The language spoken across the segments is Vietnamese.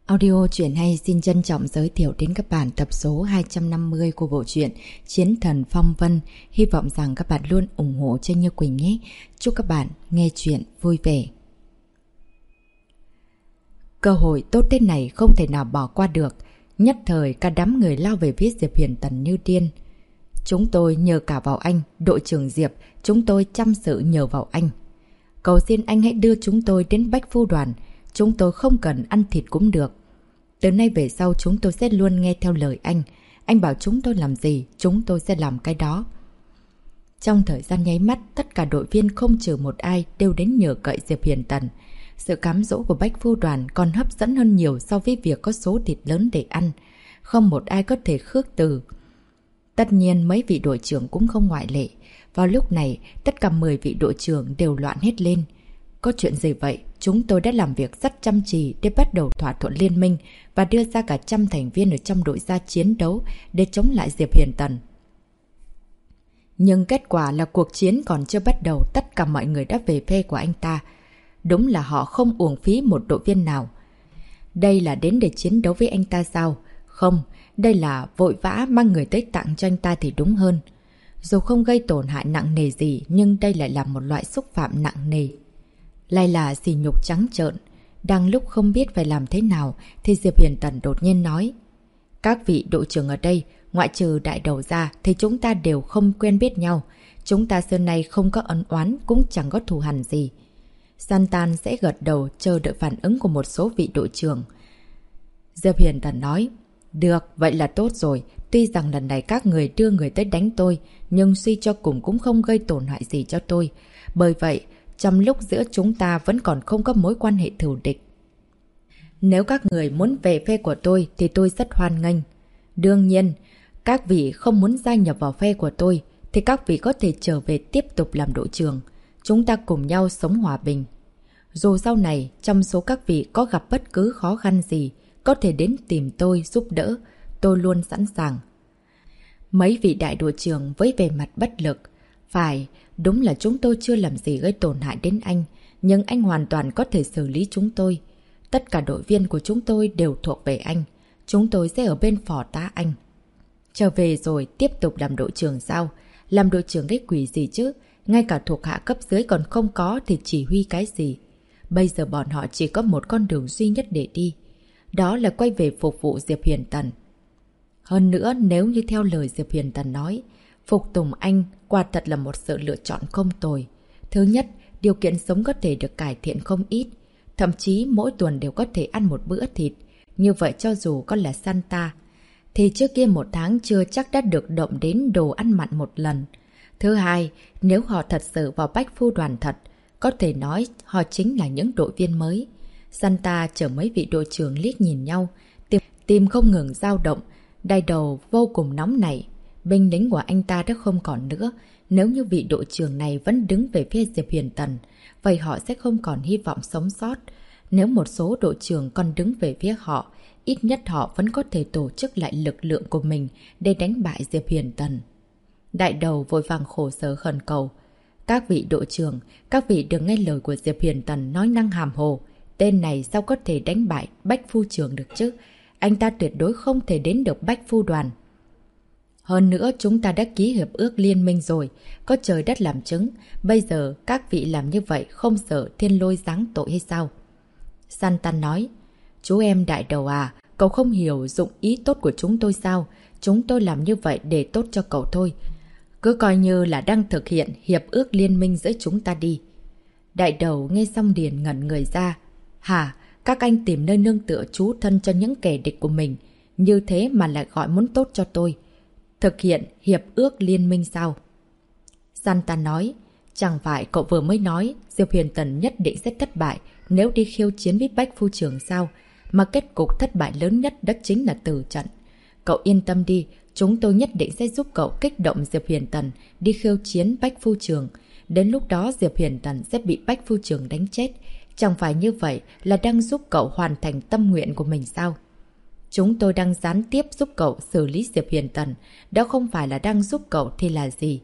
Audio truyện hay xin trân trọng giới thiệu đến các bạn tập số 250 của bộ truyện Chiến Thần Phong Vân. Hy vọng rằng các bạn luôn ủng hộ cho Như Quỳnh nhé. Chúc các bạn nghe truyện vui vẻ. Cơ hội tốt thế này không thể nào bỏ qua được. Nhất thời cả đám người lao về phía Diệp Hiền Tần như điên. Chúng tôi nhờ cả vào anh, đội trưởng Diệp, chúng tôi chăm sự nhờ vào anh. Cầu xin anh hãy đưa chúng tôi đến Bách Phu Đoàn. Chúng tôi không cần ăn thịt cũng được. Từ nay về sau chúng tôi sẽ luôn nghe theo lời anh. Anh bảo chúng tôi làm gì, chúng tôi sẽ làm cái đó. Trong thời gian nháy mắt, tất cả đội viên không trừ một ai đều đến nhờ cậy Diệp Hiền Tần. Sự cám dỗ của Bách Phu Đoàn còn hấp dẫn hơn nhiều so với việc có số thịt lớn để ăn. Không một ai có thể khước từ. Tất nhiên mấy vị đội trưởng cũng không ngoại lệ. Vào lúc này, tất cả 10 vị đội trưởng đều loạn hết lên. Có chuyện gì vậy? Chúng tôi đã làm việc rất chăm chỉ để bắt đầu thỏa thuận liên minh và đưa ra cả trăm thành viên ở trong đội ra chiến đấu để chống lại Diệp Hiền Tần. Nhưng kết quả là cuộc chiến còn chưa bắt đầu, tất cả mọi người đã về phe của anh ta. Đúng là họ không uổng phí một đội viên nào. Đây là đến để chiến đấu với anh ta sao? Không, đây là vội vã mang người tới tặng cho anh ta thì đúng hơn. Dù không gây tổn hại nặng nề gì, nhưng đây lại là một loại xúc phạm nặng nề. Lại là sỉ nhục trắng trợn. Đang lúc không biết phải làm thế nào thì Diệp Hiền Tần đột nhiên nói: các vị đội trưởng ở đây, ngoại trừ đại đầu ra thì chúng ta đều không quen biết nhau. Chúng ta xưa nay không có ân oán, cũng chẳng có thù hằn gì. Santan sẽ gật đầu chờ đợi phản ứng của một số vị đội trưởng. Diệp Hiền Tần nói: được, vậy là tốt rồi. Tuy rằng lần này các người đưa người tới đánh tôi, nhưng suy cho cùng cũng không gây tổn hại gì cho tôi. Bởi vậy, trong lúc giữa chúng ta vẫn còn không có mối quan hệ thù địch. Nếu các người muốn về phe của tôi thì tôi rất hoan nghênh. Đương nhiên, các vị không muốn gia nhập vào phe của tôi thì các vị có thể trở về tiếp tục làm đội trưởng. Chúng ta cùng nhau sống hòa bình. Dù sau này, trong số các vị có gặp bất cứ khó khăn gì, có thể đến tìm tôi giúp đỡ. Tôi luôn sẵn sàng. Mấy vị đại đội trưởng với vẻ mặt bất lực. Phải, đúng là chúng tôi chưa làm gì gây tổn hại đến anh, nhưng anh hoàn toàn có thể xử lý chúng tôi. Tất cả đội viên của chúng tôi đều thuộc về anh. Chúng tôi sẽ ở bên phò tá anh. Trở về rồi tiếp tục làm đội trưởng sao? Làm đội trưởng cái quỷ gì chứ? Ngay cả thuộc hạ cấp dưới còn không có thì chỉ huy cái gì? Bây giờ bọn họ chỉ có một con đường duy nhất để đi. Đó là quay về phục vụ Diệp Hiền Tần. Hơn nữa, nếu như theo lời Diệp Hiền Tần nói, phục tùng anh quả thật là một sự lựa chọn không tồi. Thứ nhất, điều kiện sống có thể được cải thiện không ít. Thậm chí mỗi tuần đều có thể ăn một bữa thịt. Như vậy cho dù có là Santa, thì trước kia một tháng chưa chắc đã được động đến đồ ăn mặn một lần. Thứ hai, nếu họ thật sự vào Bách Phu Đoàn thật, có thể nói họ chính là những đội viên mới. Santa chở mấy vị đội trưởng liếc nhìn nhau, tim không ngừng dao động, đai đầu vô cùng nóng nảy. Binh lính của anh ta đã không còn nữa. Nếu như vị đội trưởng này vẫn đứng về phía Diệp Hiền Tần, vậy họ sẽ không còn hy vọng sống sót. Nếu một số đội trưởng còn đứng về phía họ, ít nhất họ vẫn có thể tổ chức lại lực lượng của mình để đánh bại Diệp Hiền Tần. Đại đầu vội vàng khổ sở khẩn cầu: các vị đội trưởng, các vị đừng nghe lời của Diệp Hiền Tần nói năng hàm hồ. Tên này sao có thể đánh bại Bách Phu Trưởng được chứ? Anh ta tuyệt đối không thể đến được Bách Phu Đoàn. Hơn nữa chúng ta đã ký hiệp ước liên minh rồi, có trời đất làm chứng. Bây giờ các vị làm như vậy không sợ thiên lôi giáng tội hay sao? Santan nói: chú em đại đầu à, cậu không hiểu dụng ý tốt của chúng tôi sao? Chúng tôi làm như vậy để tốt cho cậu thôi. Cứ coi như là đang thực hiện hiệp ước liên minh giữa chúng ta đi. Đại đầu nghe xong liền ngẩn người ra. Hả? Các anh tìm nơi nương tựa trú thân cho những kẻ địch của mình, như thế mà lại gọi muốn tốt cho tôi. Thực hiện hiệp ước liên minh sao? Santa nói: chẳng phải cậu vừa mới nói Diệp Hiền Tần nhất định sẽ thất bại nếu đi khiêu chiến với Bách Phu Trưởng sao? Mà kết cục thất bại lớn nhất đó chính là từ trận. Cậu yên tâm đi, chúng tôi nhất định sẽ giúp cậu kích động Diệp Hiền Tần đi khiêu chiến Bách Phu Trưởng. Đến lúc đó Diệp Hiền Tần sẽ bị Bách Phu Trưởng đánh chết. Chẳng phải như vậy là đang giúp cậu hoàn thành tâm nguyện của mình sao? Chúng tôi đang gián tiếp giúp cậu xử lý Diệp Hiền Tần. Đó không phải là đang giúp cậu thì là gì?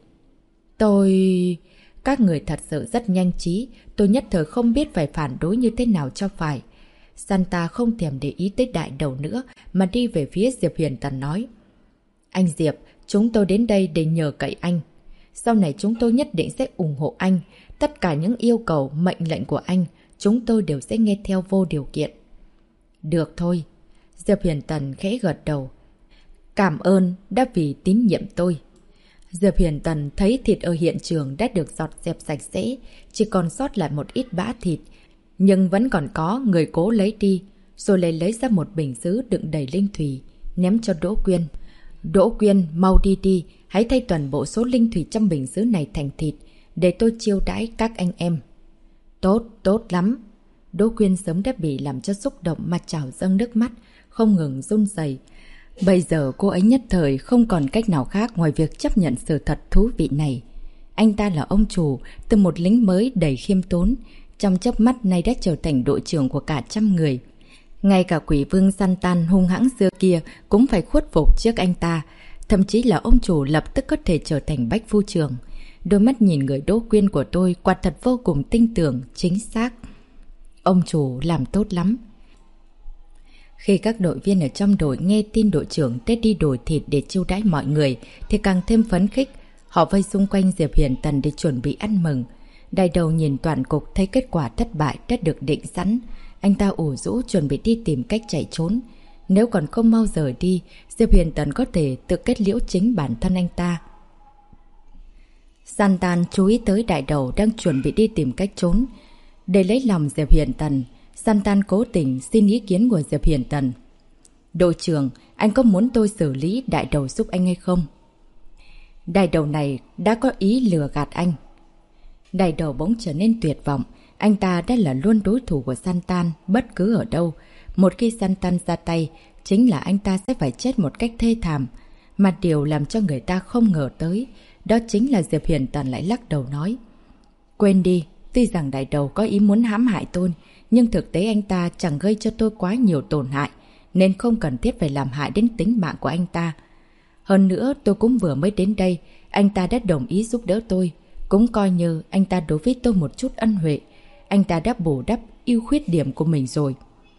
Các người thật sự rất nhanh trí. Tôi nhất thời không biết phải phản đối như thế nào cho phải. Santa không thèm để ý tới Đại Đầu nữa mà đi về phía Diệp Huyền Tần nói. Anh Diệp, chúng tôi đến đây để nhờ cậy anh. Sau này chúng tôi nhất định sẽ ủng hộ anh. Tất cả những yêu cầu, mệnh lệnh của anh, chúng tôi đều sẽ nghe theo vô điều kiện. Được thôi. Diệp Huyền Tần khẽ gật đầu. Cảm ơn đã vì tín nhiệm tôi. Diệp Huyền Tần thấy thịt ở hiện trường đã được dọn dẹp sạch sẽ, chỉ còn sót lại một ít bã thịt. Nhưng vẫn còn có người cố lấy đi, rồi lấy ra một bình sứ đựng đầy linh thủy, ném cho Đỗ Quyên. Đỗ Quyên, mau đi đi, hãy thay toàn bộ số linh thủy trong bình sứ này thành thịt, để tôi chiêu đãi các anh em. Tốt, tốt lắm. Đỗ Quyên sớm đã bị làm cho xúc động mà trào dâng nước mắt, không ngừng run rẩy. Bây giờ cô ấy nhất thời không còn cách nào khác ngoài việc chấp nhận sự thật thú vị này. Anh ta là ông chủ, từ một lính mới đầy khiêm tốn, trong chớp mắt nay đã trở thành đội trưởng của cả trăm người. Ngay cả quỷ vương Santan hung hãng xưa kia cũng phải khuất phục trước anh ta. Thậm chí là ông chủ lập tức có thể trở thành bách phu trưởng. Đôi mắt nhìn người Đỗ Quyên của tôi quả thật vô cùng tinh tưởng, chính xác. Ông chủ làm tốt lắm. Khi các đội viên ở trong đội nghe tin đội trưởng Tết đi đổi thịt để chiêu đãi mọi người thì càng thêm phấn khích. Họ vây xung quanh Diệp Huyền Tần để chuẩn bị ăn mừng. Đại Đầu nhìn toàn cục thấy kết quả thất bại đã được định sẵn. Anh ta ủ rũ chuẩn bị đi tìm cách chạy trốn. Nếu còn không mau rời đi, Diệp Huyền Tần có thể tự kết liễu chính bản thân anh ta. Santan chú ý tới Đại Đầu đang chuẩn bị đi tìm cách trốn. Để lấy lòng Diệp Huyền Tần, Santan cố tình xin ý kiến của Diệp Huyền Tần. Đội trưởng, anh có muốn tôi xử lý Đại Đầu giúp anh hay không? Đại Đầu này đã có ý lừa gạt anh. Đại Đầu bỗng trở nên tuyệt vọng. Anh ta đã là luôn đối thủ của Santan bất cứ ở đâu. Một khi Santan ra tay, chính là anh ta sẽ phải chết một cách thê thảm. Mà điều làm cho người ta không ngờ tới, đó chính là Diệp Huyền Tần lại lắc đầu nói. Quên đi, tuy rằng Đại Đầu có ý muốn hãm hại tôi, nhưng thực tế anh ta chẳng gây cho tôi quá nhiều tổn hại, nên không cần thiết phải làm hại đến tính mạng của anh ta. Hơn nữa, tôi cũng vừa mới đến đây, anh ta đã đồng ý giúp đỡ tôi. Cũng coi như anh ta đối với tôi một chút ân huệ. Anh ta đã bù đắp ưu khuyết điểm của mình rồi.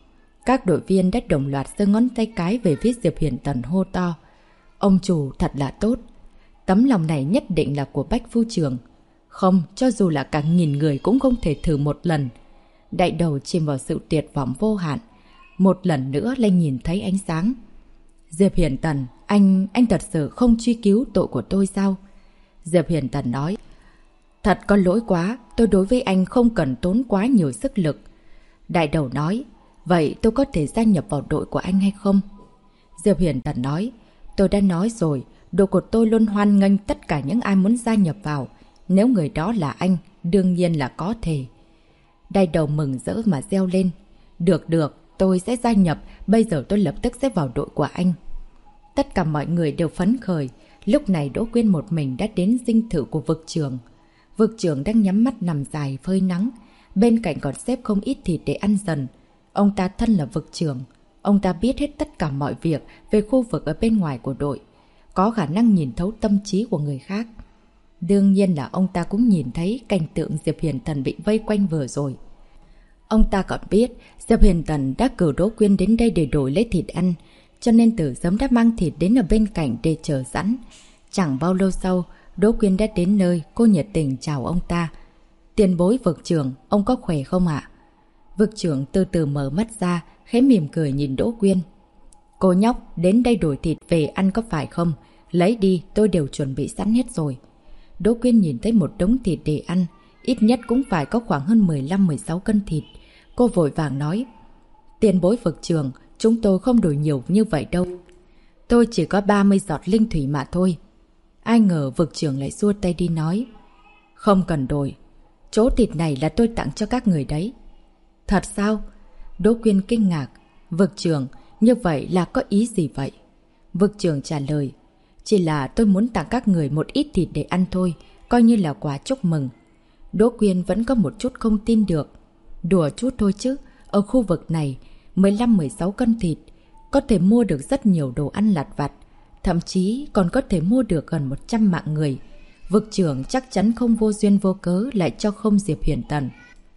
Các đội viên đã đồng loạt giơ ngón tay cái về phía Diệp Huyền Tần hô to. Ông chủ thật là tốt. Tấm lòng này nhất định là của Bách Phu Trưởng. Không, cho dù là cả nghìn người cũng không thể thử một lần. Đại Đầu chìm vào sự tuyệt vọng vô hạn. Một lần nữa lại nhìn thấy ánh sáng. Diệp Huyền Tần, anh thật sự không truy cứu tội của tôi sao? Diệp Huyền Tần nói. Thật có lỗi quá, tôi đối với anh không cần tốn quá nhiều sức lực. Đại Đầu nói. Vậy tôi có thể gia nhập vào đội của anh hay không? Diệp Huyền Tần nói. Tôi đã nói rồi, đội của tôi luôn hoan nghênh tất cả những ai muốn gia nhập vào. Nếu người đó là anh, đương nhiên là có thể. Đại Đầu mừng rỡ mà reo lên. Được được, tôi sẽ gia nhập, bây giờ tôi lập tức sẽ vào đội của anh. Tất cả mọi người đều phấn khởi. Lúc này Đỗ Quyên một mình đã đến dinh thự của vực trưởng. Vực trưởng đang nhắm mắt nằm dài phơi nắng. Bên cạnh còn xếp không ít thịt để ăn dần. Ông ta thân là vực trưởng. Ông ta biết hết tất cả mọi việc về khu vực ở bên ngoài của đội. Có khả năng nhìn thấu tâm trí của người khác. Đương nhiên là ông ta cũng nhìn thấy cảnh tượng Diệp Huyền Tần bị vây quanh vừa rồi. Ông ta còn biết Diệp Huyền Tần đã cử Đỗ Quyên đến đây để đổi lấy thịt ăn. Cho nên từ sớm đã mang thịt đến ở bên cạnh để chờ sẵn. Chẳng bao lâu sau, Đỗ Quyên đã đến nơi, cô nhiệt tình chào ông ta. Tiền bối vực trưởng, ông có khỏe không ạ? Vực trưởng từ từ mở mắt ra, khẽ mỉm cười nhìn Đỗ Quyên. Cô nhóc, đến đây đổi thịt về ăn có phải không? Lấy đi, tôi đều chuẩn bị sẵn hết rồi. Đỗ Quyên nhìn thấy một đống thịt để ăn, ít nhất cũng phải có khoảng hơn 15-16 cân thịt. Cô vội vàng nói. Tiền bối vực trưởng, chúng tôi không đổi nhiều như vậy đâu. Tôi chỉ có 30 giọt linh thủy mà thôi. Ai ngờ vực trưởng lại xua tay đi nói. Không cần đổi. Chỗ thịt này là tôi tặng cho các người đấy. Thật sao? Đỗ Quyên kinh ngạc. Vực trưởng, như vậy là có ý gì vậy? Vực trưởng trả lời. Chỉ là tôi muốn tặng các người một ít thịt để ăn thôi, coi như là quà chúc mừng. Đỗ Quyên vẫn có một chút không tin được. Đùa chút thôi chứ, ở khu vực này 15-16 cân thịt có thể mua được rất nhiều đồ ăn lặt vặt, thậm chí còn có thể mua được gần 100 mạng người. Vực trưởng chắc chắn không vô duyên vô cớ lại cho không Diệp Huyền Tần.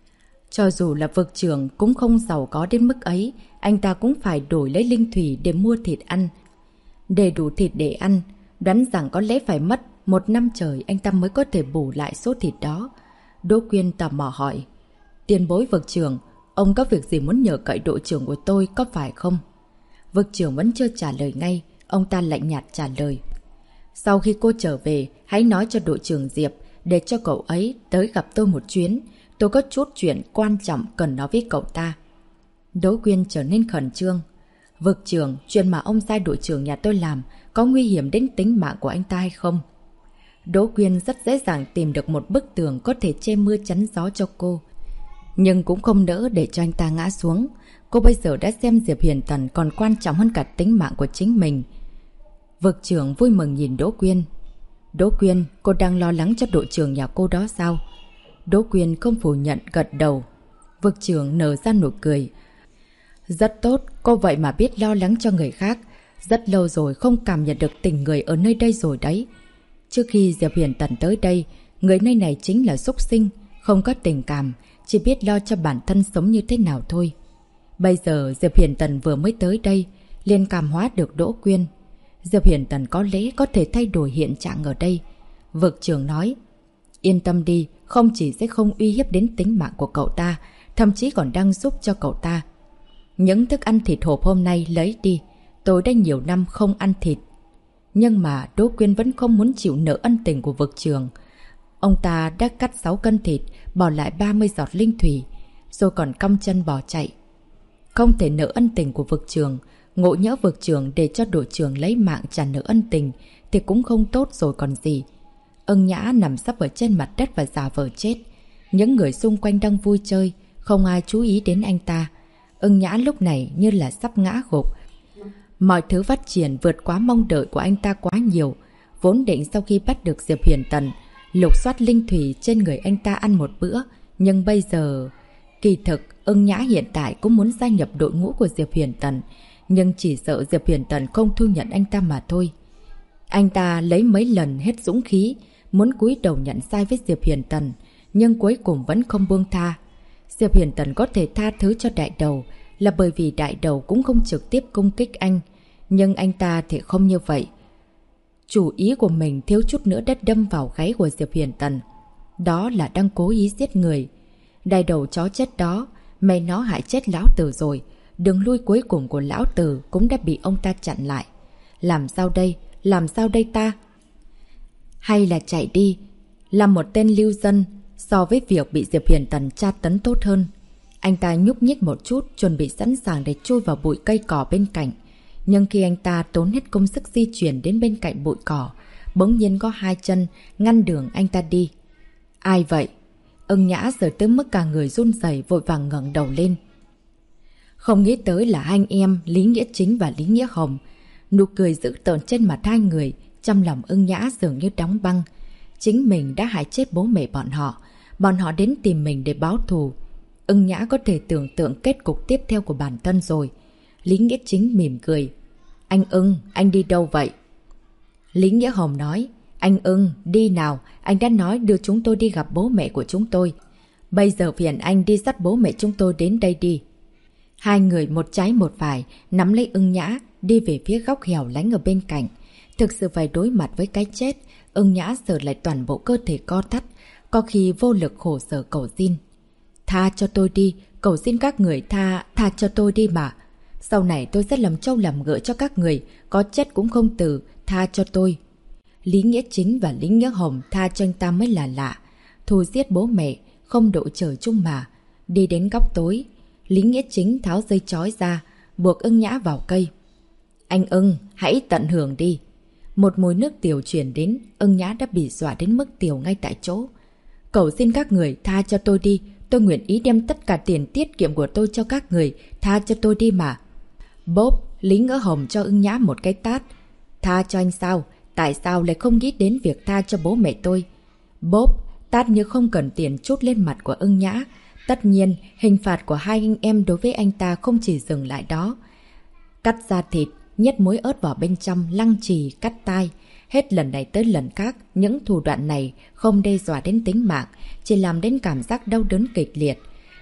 Cho dù là vực trưởng cũng không giàu có đến mức ấy, anh ta cũng phải đổi lấy linh thủy để mua thịt ăn. Để đủ thịt để ăn, đoán rằng có lẽ phải mất 1 năm trời anh ta mới có thể bù lại số thịt đó. Đỗ Quyên tò mò hỏi, tiền bối vực trưởng, ông có việc gì muốn nhờ cậy đội trưởng của tôi có phải không? Vực trưởng vẫn chưa trả lời ngay, ông ta lạnh nhạt trả lời. Sau khi cô trở về, hãy nói cho đội trưởng Diệp để cho cậu ấy tới gặp tôi một chuyến. Tôi có chút chuyện quan trọng cần nói với cậu ta. Đỗ Quyên trở nên khẩn trương. Vực trưởng, chuyện mà ông sai đội trưởng nhà tôi làm có nguy hiểm đến tính mạng của anh ta hay không? Đỗ Quyên rất dễ dàng tìm được một bức tường có thể che mưa chắn gió cho cô. Nhưng cũng không nỡ để cho anh ta ngã xuống. Cô bây giờ đã xem Diệp Huyền Tần còn quan trọng hơn cả tính mạng của chính mình. Vực trưởng vui mừng nhìn Đỗ Quyên. Đỗ Quyên, cô đang lo lắng cho đội trưởng nhà cô đó sao? Đỗ Quyên không phủ nhận, gật đầu. Vực trưởng nở ra nụ cười. Rất tốt, cô vậy mà biết lo lắng cho người khác. Rất lâu rồi không cảm nhận được tình người ở nơi đây rồi đấy. Trước khi Diệp Huyền Tần tới đây, người nơi này chính là súc sinh, không có tình cảm, chỉ biết lo cho bản thân sống như thế nào thôi. Bây giờ Diệp Huyền Tần vừa mới tới đây, liền cảm hóa được Đỗ Quyên. Diệp Huyền Tần có lẽ có thể thay đổi hiện trạng ở đây. Vực trưởng nói, yên tâm đi, không chỉ sẽ không uy hiếp đến tính mạng của cậu ta, thậm chí còn đang giúp cho cậu ta. Những thức ăn thịt hộp hôm nay lấy đi, tôi đã nhiều năm không ăn thịt. Nhưng mà Đỗ Quyên vẫn không muốn chịu nợ ân tình của vực trưởng. Ông ta đã cắt 6 cân thịt, bỏ lại 30 giọt linh thủy, rồi còn cong chân bỏ chạy. Không thể nợ ân tình của vực trưởng, ngộ nhỡ vực trưởng để cho đội trưởng lấy mạng trả nợ ân tình thì cũng không tốt rồi còn gì. Ưng Nhã nằm sấp ở trên mặt đất và giả vờ chết. Những người xung quanh đang vui chơi, không ai chú ý đến anh ta. Ưng Nhã lúc này như là sắp ngã gục. Mọi thứ phát triển vượt quá mong đợi của anh ta quá nhiều. Vốn định sau khi bắt được Diệp Huyền Tần, lục soát linh thủy trên người anh ta ăn một bữa. Nhưng bây giờ... Kỳ thực, Ưng Nhã hiện tại cũng muốn gia nhập đội ngũ của Diệp Huyền Tần. Nhưng chỉ sợ Diệp Huyền Tần không thu nhận anh ta mà thôi. Anh ta lấy mấy lần hết dũng khí, muốn cúi đầu nhận sai với Diệp Huyền Tần, nhưng cuối cùng vẫn không buông tha. Diệp Huyền Tần có thể tha thứ cho đại đầu là bởi vì đại đầu cũng không trực tiếp công kích anh. Nhưng anh ta thì không như vậy. Chủ ý của mình thiếu chút nữa đã đâm vào gáy của Diệp Huyền Tần. Đó là đang cố ý giết người. Đại đầu chó chết đó, mày nó hại chết lão tử rồi. Đường lui cuối cùng của lão tử cũng đã bị ông ta chặn lại. Làm sao đây? Làm sao đây ta? Hay là chạy đi, làm một tên lưu dân so với việc bị Diệp Huyền Tần tra tấn tốt hơn. Anh ta nhúc nhích một chút, chuẩn bị sẵn sàng để chui vào bụi cây cỏ bên cạnh. Nhưng khi anh ta tốn hết công sức di chuyển đến bên cạnh bụi cỏ, bỗng nhiên có 2 chân ngăn đường anh ta đi. Ai vậy? Ưng Nhã giờ tới mức cả người run rẩy vội vàng ngẩng đầu lên. Không nghĩ tới là anh em Lý Nghĩa Chính và Lý Nghĩa Hồng. Nụ cười dữ tợn trên mặt hai người, trong lòng Ưng Nhã dường như đóng băng. Chính mình đã hại chết bố mẹ bọn họ đến tìm mình để báo thù. Ưng Nhã có thể tưởng tượng kết cục tiếp theo của bản thân rồi. Lý Nghĩa Chính mỉm cười. Anh Ưng, anh đi đâu vậy? Lý Nghĩa Hồng nói. Anh Ưng, đi nào, anh đã nói đưa chúng tôi đi gặp bố mẹ của chúng tôi. Bây giờ phiền anh đi dắt bố mẹ chúng tôi đến đây đi. Hai người một trái một phải, nắm lấy Ưng Nhã, đi về phía góc hẻo lánh ở bên cạnh. Thực sự phải đối mặt với cái chết, Ưng Nhã sờ lại toàn bộ cơ thể co thắt, có khi vô lực khổ sở cầu xin. Tha cho tôi đi, cầu xin các người tha cho tôi đi mà. Sau này tôi sẽ làm trâu làm ngựa cho các người, có chết cũng không từ, tha cho tôi. Lý Nghĩa Chính và Lý Nghĩa Hồng tha cho anh ta mới là lạ. Thù giết bố mẹ, không độ trời chung mà. Đi đến góc tối, Lý Nghĩa Chính tháo dây chói ra, buộc Ưng Nhã vào cây. Anh Ưng, hãy tận hưởng đi. Một mùi nước tiểu chuyển đến, Ưng Nhã đã bị dọa đến mức tiểu ngay tại chỗ. Cầu xin các người tha cho tôi đi, tôi nguyện ý đem tất cả tiền tiết kiệm của tôi cho các người, tha cho tôi đi mà. Bốp, Lý Nghĩa Hồng cho Ưng Nhã một cái tát. Tha cho anh sao? Tại sao lại không nghĩ đến việc tha cho bố mẹ tôi? Bốp, tát như không cần tiền trút lên mặt của Ưng Nhã. Tất nhiên, hình phạt của hai anh em đối với anh ta không chỉ dừng lại đó. Cắt da thịt, nhét muối ớt vào bên trong, lăng trì, cắt tai. Hết lần này tới lần khác, những thủ đoạn này không đe dọa đến tính mạng, chỉ làm đến cảm giác đau đớn kịch liệt.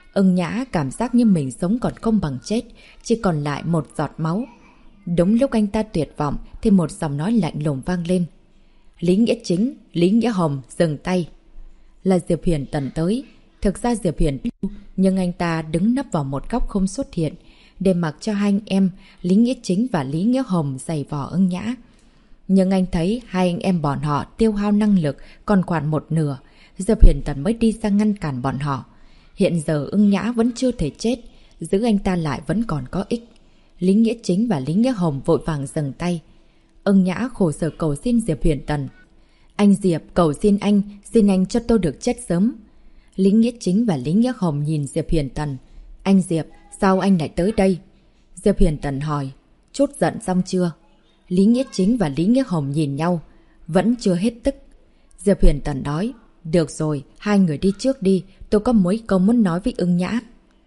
Ưng Nhã cảm giác như mình sống còn không bằng chết, chỉ còn lại một giọt máu. Đúng lúc anh ta tuyệt vọng thì một giọng nói lạnh lùng vang lên. Lý Nghĩa Chính, Lý Nghĩa Hồng, dừng tay. Là Diệp Huyền Tần tới. Thực ra Diệp Huyền nhưng anh ta đứng nấp vào một góc không xuất hiện, để mặc cho hai anh em Lý Nghĩa Chính và Lý Nghĩa Hồng giày vò Ưng Nhã. Nhưng anh thấy hai anh em bọn họ tiêu hao năng lực còn khoảng một nửa, Diệp Huyền Tần mới đi ra ngăn cản bọn họ. Hiện giờ Ưng Nhã vẫn chưa thể chết, giữ anh ta lại vẫn còn có ích. Lý Nghĩa Chính và Lý Nghĩa Hồng vội vàng dừng tay. Ưng Nhã khổ sở cầu xin Diệp Huyền Tần. Anh Diệp, cầu xin anh cho tôi được chết sớm. Lý Nghĩa Chính và Lý Nghĩa Hồng nhìn Diệp Huyền Tần. Anh Diệp, sao anh lại tới đây? Diệp Huyền Tần hỏi. Chút giận xong chưa? Lý Nghĩa Chính và Lý Nghĩa Hồng nhìn nhau. Vẫn chưa hết tức. Diệp Huyền Tần nói. Được rồi, hai người đi trước đi, tôi có mấy câu muốn nói với Ưng Nhã.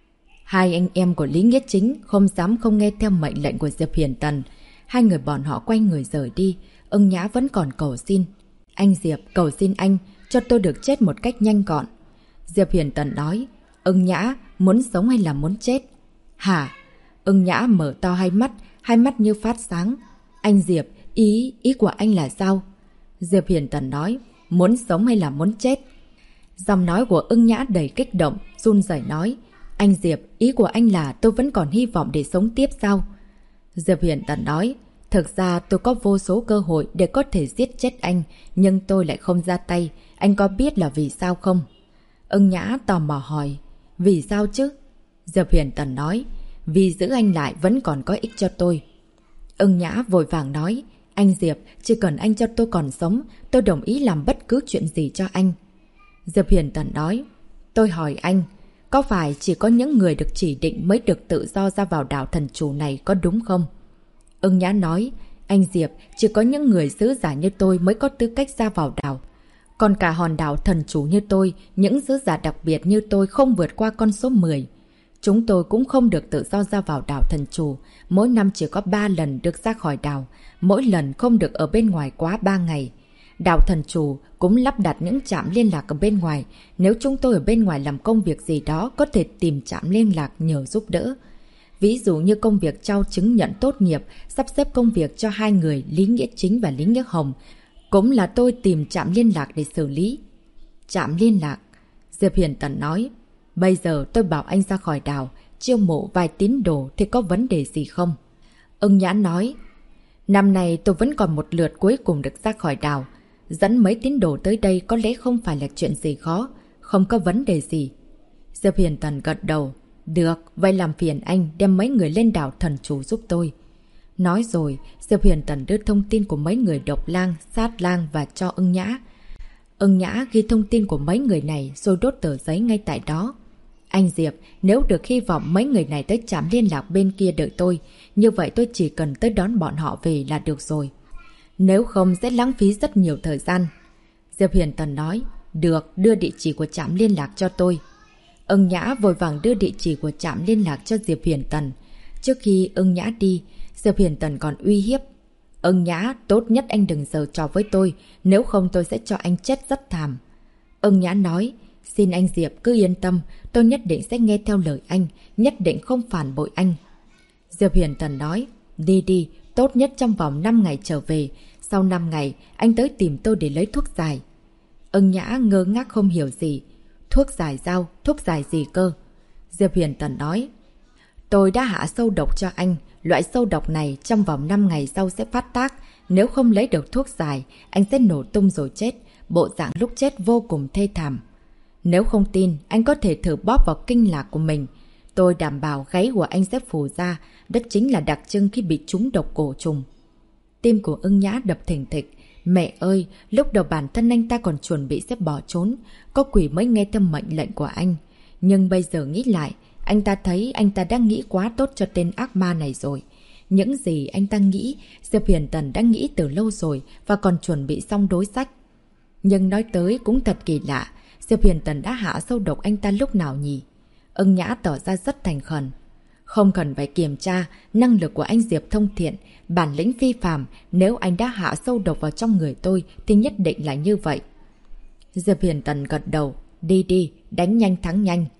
Hai anh em của Lý Nghĩa Chính không dám không nghe theo mệnh lệnh của Diệp Huyền Tần. Hai người bọn họ quay người rời đi. Ưng Nhã vẫn còn cầu xin. Anh Diệp, cầu xin anh, cho tôi được chết một cách nhanh gọn. Diệp Huyền Tần nói. Ưng Nhã, muốn sống hay là muốn chết? Hả? Ưng Nhã mở to hai mắt như phát sáng. Anh Diệp, ý của anh là sao? Diệp Huyền Tần nói. Muốn sống hay là muốn chết? Giọng nói của Ưng Nhã đầy kích động, run rẩy nói. Anh Diệp, ý của anh là tôi vẫn còn hy vọng để sống tiếp sao? Diệp Huyền Tần nói. Thực ra tôi có vô số cơ hội để có thể giết chết anh, nhưng tôi lại không ra tay. Anh có biết là vì sao không? Ưng Nhã tò mò hỏi. Vì sao chứ? Diệp Huyền Tần nói. Vì giữ anh lại vẫn còn có ích cho tôi. Ưng Nhã vội vàng nói. Anh Diệp, chỉ cần anh cho tôi còn sống, tôi đồng ý làm bất cứ chuyện gì cho anh. Diệp Huyền Tần nói. Tôi hỏi anh, có phải chỉ có những người được chỉ định mới được tự do ra vào đảo thần chủ này có đúng không? Ưng Nhã nói. Anh Diệp, chỉ có những người sứ giả như tôi mới có tư cách ra vào đảo. Còn cả hòn đảo thần chủ như tôi, những sứ giả đặc biệt như tôi không vượt qua con số 10. Chúng tôi cũng không được tự do ra vào đảo thần chủ. Mỗi năm chỉ có 3 lần được ra khỏi đảo. Mỗi lần không được ở bên ngoài quá 3 ngày. Đảo thần chủ cũng lắp đặt những trạm liên lạc ở bên ngoài. Nếu chúng tôi ở bên ngoài làm công việc gì đó, có thể tìm trạm liên lạc nhờ giúp đỡ. Ví dụ như công việc trao chứng nhận tốt nghiệp, sắp xếp công việc cho hai người Lý Nghĩa Chính và Lý Nghĩa Hồng. Cũng là tôi tìm trạm liên lạc để xử lý. Trạm liên lạc? Diệp Huyền Tần nói. Bây giờ tôi bảo anh ra khỏi đảo, chiêu mộ vài tín đồ thì có vấn đề gì không? Ưng Nhã nói. Năm nay tôi vẫn còn một lượt cuối cùng được ra khỏi đảo. Dẫn mấy tín đồ tới đây có lẽ không phải là chuyện gì khó, không có vấn đề gì. Diệp Huyền Tần gật đầu. Được, vậy làm phiền anh đem mấy người lên đảo thần chủ giúp tôi. Nói rồi, Diệp Huyền Tần đưa thông tin của mấy người độc lang, sát lang và cho Ưng Nhã. Ưng Nhã ghi thông tin của mấy người này rồi đốt tờ giấy ngay tại đó. Anh Diệp, nếu được hy vọng mấy người này tới trạm liên lạc bên kia đợi tôi, như vậy tôi chỉ cần tới đón bọn họ về là được rồi. Nếu không sẽ lãng phí rất nhiều thời gian. Diệp Huyền Tần nói. Được, đưa địa chỉ của trạm liên lạc cho tôi. Ưng Nhã vội vàng đưa địa chỉ của trạm liên lạc cho Diệp Huyền Tần. Trước khi Ưng Nhã đi, Diệp Huyền Tần còn uy hiếp. Ưng Nhã, tốt nhất anh đừng giở trò với tôi, nếu không tôi sẽ cho anh chết rất thảm. Ưng Nhã nói. Xin anh Diệp cứ yên tâm, tôi nhất định sẽ nghe theo lời anh, nhất định không phản bội anh. Diệp Huyền Tần nói. Đi đi, tốt nhất trong vòng 5 ngày trở về. Sau 5 ngày, anh tới tìm tôi để lấy thuốc giải. Ưng Nhã ngơ ngác không hiểu gì. Thuốc giải sao? Thuốc giải gì cơ? Diệp Huyền Tần nói. Tôi đã hạ sâu độc cho anh. Loại sâu độc này trong vòng 5 ngày sau sẽ phát tác. Nếu không lấy được thuốc giải, anh sẽ nổ tung rồi chết. Bộ dạng lúc chết vô cùng thê thảm. Nếu không tin, anh có thể thử bóp vào kinh lạc của mình. Tôi đảm bảo gáy của anh sẽ phù ra. Đó chính là đặc trưng khi bị trúng độc cổ trùng. Tim của Ưng Nhã đập thình thịch. Mẹ ơi, lúc đầu bản thân anh ta còn chuẩn bị sẽ bỏ trốn. Có quỷ mới nghe theo mệnh lệnh của anh. Nhưng bây giờ nghĩ lại, anh ta thấy anh ta đang nghĩ quá tốt cho tên ác ma này rồi. Những gì anh ta nghĩ, Diệp Huyền Tần đã nghĩ từ lâu rồi và còn chuẩn bị xong đối sách. Nhưng nói tới cũng thật kỳ lạ, Diệp Huyền Tần đã hạ sâu độc anh ta lúc nào nhỉ? Ưng Nhã tỏ ra rất thành khẩn. Không cần phải kiểm tra, năng lực của anh Diệp thông thiện, bản lĩnh phi phàm, nếu anh đã hạ sâu độc vào trong người tôi thì nhất định là như vậy. Diệp Huyền Tần gật đầu. Đi đi, đánh nhanh thắng nhanh.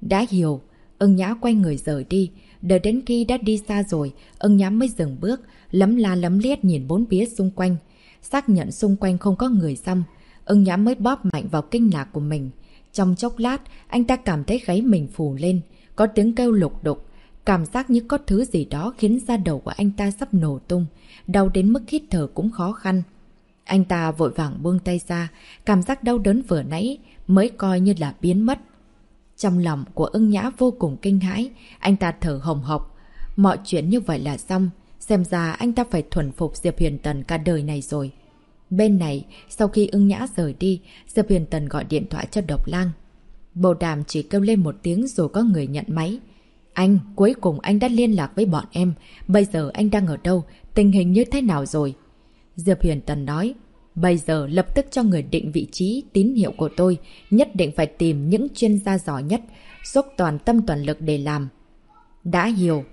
Đã hiểu. Ưng Nhã quay người rời đi. Đợi đến khi đã đi xa rồi, Ưng Nhã mới dừng bước, lấm la lấm liét nhìn bốn phía xung quanh. Xác nhận xung quanh không có người xăm, Ưng Nhã mới bóp mạnh vào kinh lạc của mình. Trong chốc lát, anh ta cảm thấy gáy mình phù lên, có tiếng kêu lục đục. Cảm giác như có thứ gì đó khiến da đầu của anh ta sắp nổ tung, đau đến mức hít thở cũng khó khăn. Anh ta vội vàng buông tay ra, cảm giác đau đớn vừa nãy mới coi như là biến mất. Trong lòng của Ưng Nhã vô cùng kinh hãi, anh ta thở hồng hộc. Mọi chuyện như vậy là xong, xem ra anh ta phải thuần phục Diệp Huyền Tần cả đời này rồi. Bên này, sau khi Ưng Nhã rời đi, Diệp Huyền Tần gọi điện thoại cho Độc Lang. Bộ đàm chỉ kêu lên một tiếng rồi có người nhận máy. Anh, cuối cùng anh đã liên lạc với bọn em. Bây giờ anh đang ở đâu? Tình hình như thế nào rồi? Diệp Huyền Tần nói. Bây giờ lập tức cho người định vị trí tín hiệu của tôi. Nhất định phải tìm những chuyên gia giỏi nhất, dốc toàn tâm toàn lực để làm. Đã hiểu.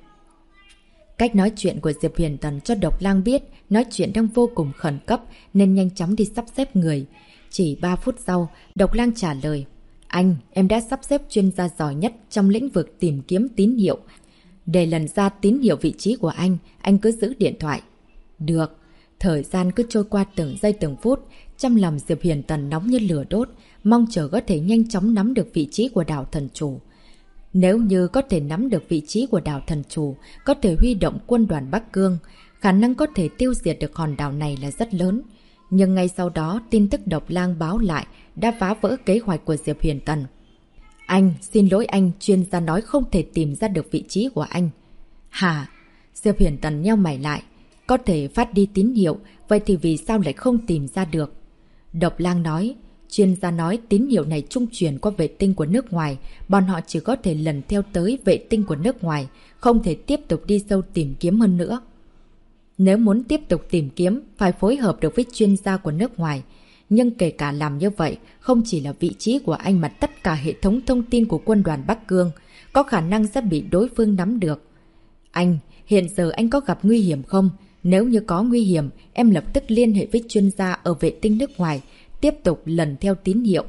Cách nói chuyện của Diệp Huyền Tần cho Độc Lang biết nói chuyện đang vô cùng khẩn cấp nên nhanh chóng đi sắp xếp người. Chỉ 3 phút sau, Độc Lang trả lời. Anh, em đã sắp xếp chuyên gia giỏi nhất trong lĩnh vực tìm kiếm tín hiệu. Để lần ra tín hiệu vị trí của anh cứ giữ điện thoại. Được. Thời gian cứ trôi qua từng giây từng phút, trong lòng Diệp Huyền Tần nóng như lửa đốt, mong chờ có thể nhanh chóng nắm được vị trí của đảo thần chủ. Nếu như có thể nắm được vị trí của đảo thần chủ, có thể huy động quân đoàn Bắc Cương, khả năng có thể tiêu diệt được hòn đảo này là rất lớn. Nhưng ngay sau đó, tin tức Độc Lang báo lại đã phá vỡ kế hoạch của Diệp Huyền Tần. Anh, xin lỗi anh, chuyên gia nói không thể tìm ra được vị trí của anh. Hả? Diệp Huyền Tần nheo mày lại. Có thể phát đi tín hiệu, vậy thì vì sao lại không tìm ra được? Độc Lang nói, chuyên gia nói tín hiệu này trung truyền qua vệ tinh của nước ngoài, bọn họ chỉ có thể lần theo tới vệ tinh của nước ngoài, không thể tiếp tục đi sâu tìm kiếm hơn nữa. Nếu muốn tiếp tục tìm kiếm, phải phối hợp được với chuyên gia của nước ngoài. Nhưng kể cả làm như vậy, không chỉ là vị trí của anh mà tất cả hệ thống thông tin của quân đoàn Bắc Cương có khả năng sẽ bị đối phương nắm được. Anh, hiện giờ anh có gặp nguy hiểm không? Nếu như có nguy hiểm, em lập tức liên hệ với chuyên gia ở vệ tinh nước ngoài, tiếp tục lần theo tín hiệu.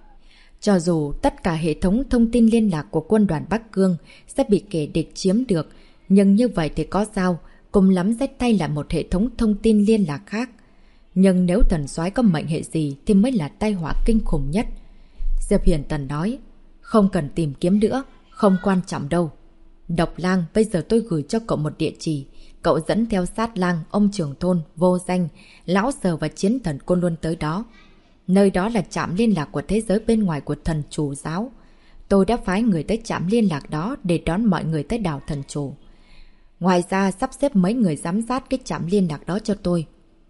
Cho dù tất cả hệ thống thông tin liên lạc của quân đoàn Bắc Cương sẽ bị kẻ địch chiếm được, nhưng như vậy thì có sao? Cùng lắm sẽ thay lại một hệ thống thông tin liên lạc khác. Nhưng nếu thần soái có mệnh hệ gì thì mới là tai họa kinh khủng nhất. Diệp Huyền Tần nói, không cần tìm kiếm nữa, không quan trọng đâu. Độc Lang, bây giờ tôi gửi cho cậu một địa chỉ. Cậu dẫn theo Sát Lang, ông trưởng thôn, Vô Danh, Lão Sờ và Chiến Thần Côn Luân tới đó. Nơi đó là trạm liên lạc của thế giới bên ngoài của thần chủ giáo. Tôi đã phái người tới trạm liên lạc đó để đón mọi người tới đảo thần chủ. Ngoài ra sắp xếp mấy người giám sát cái trạm liên lạc đó cho tôi.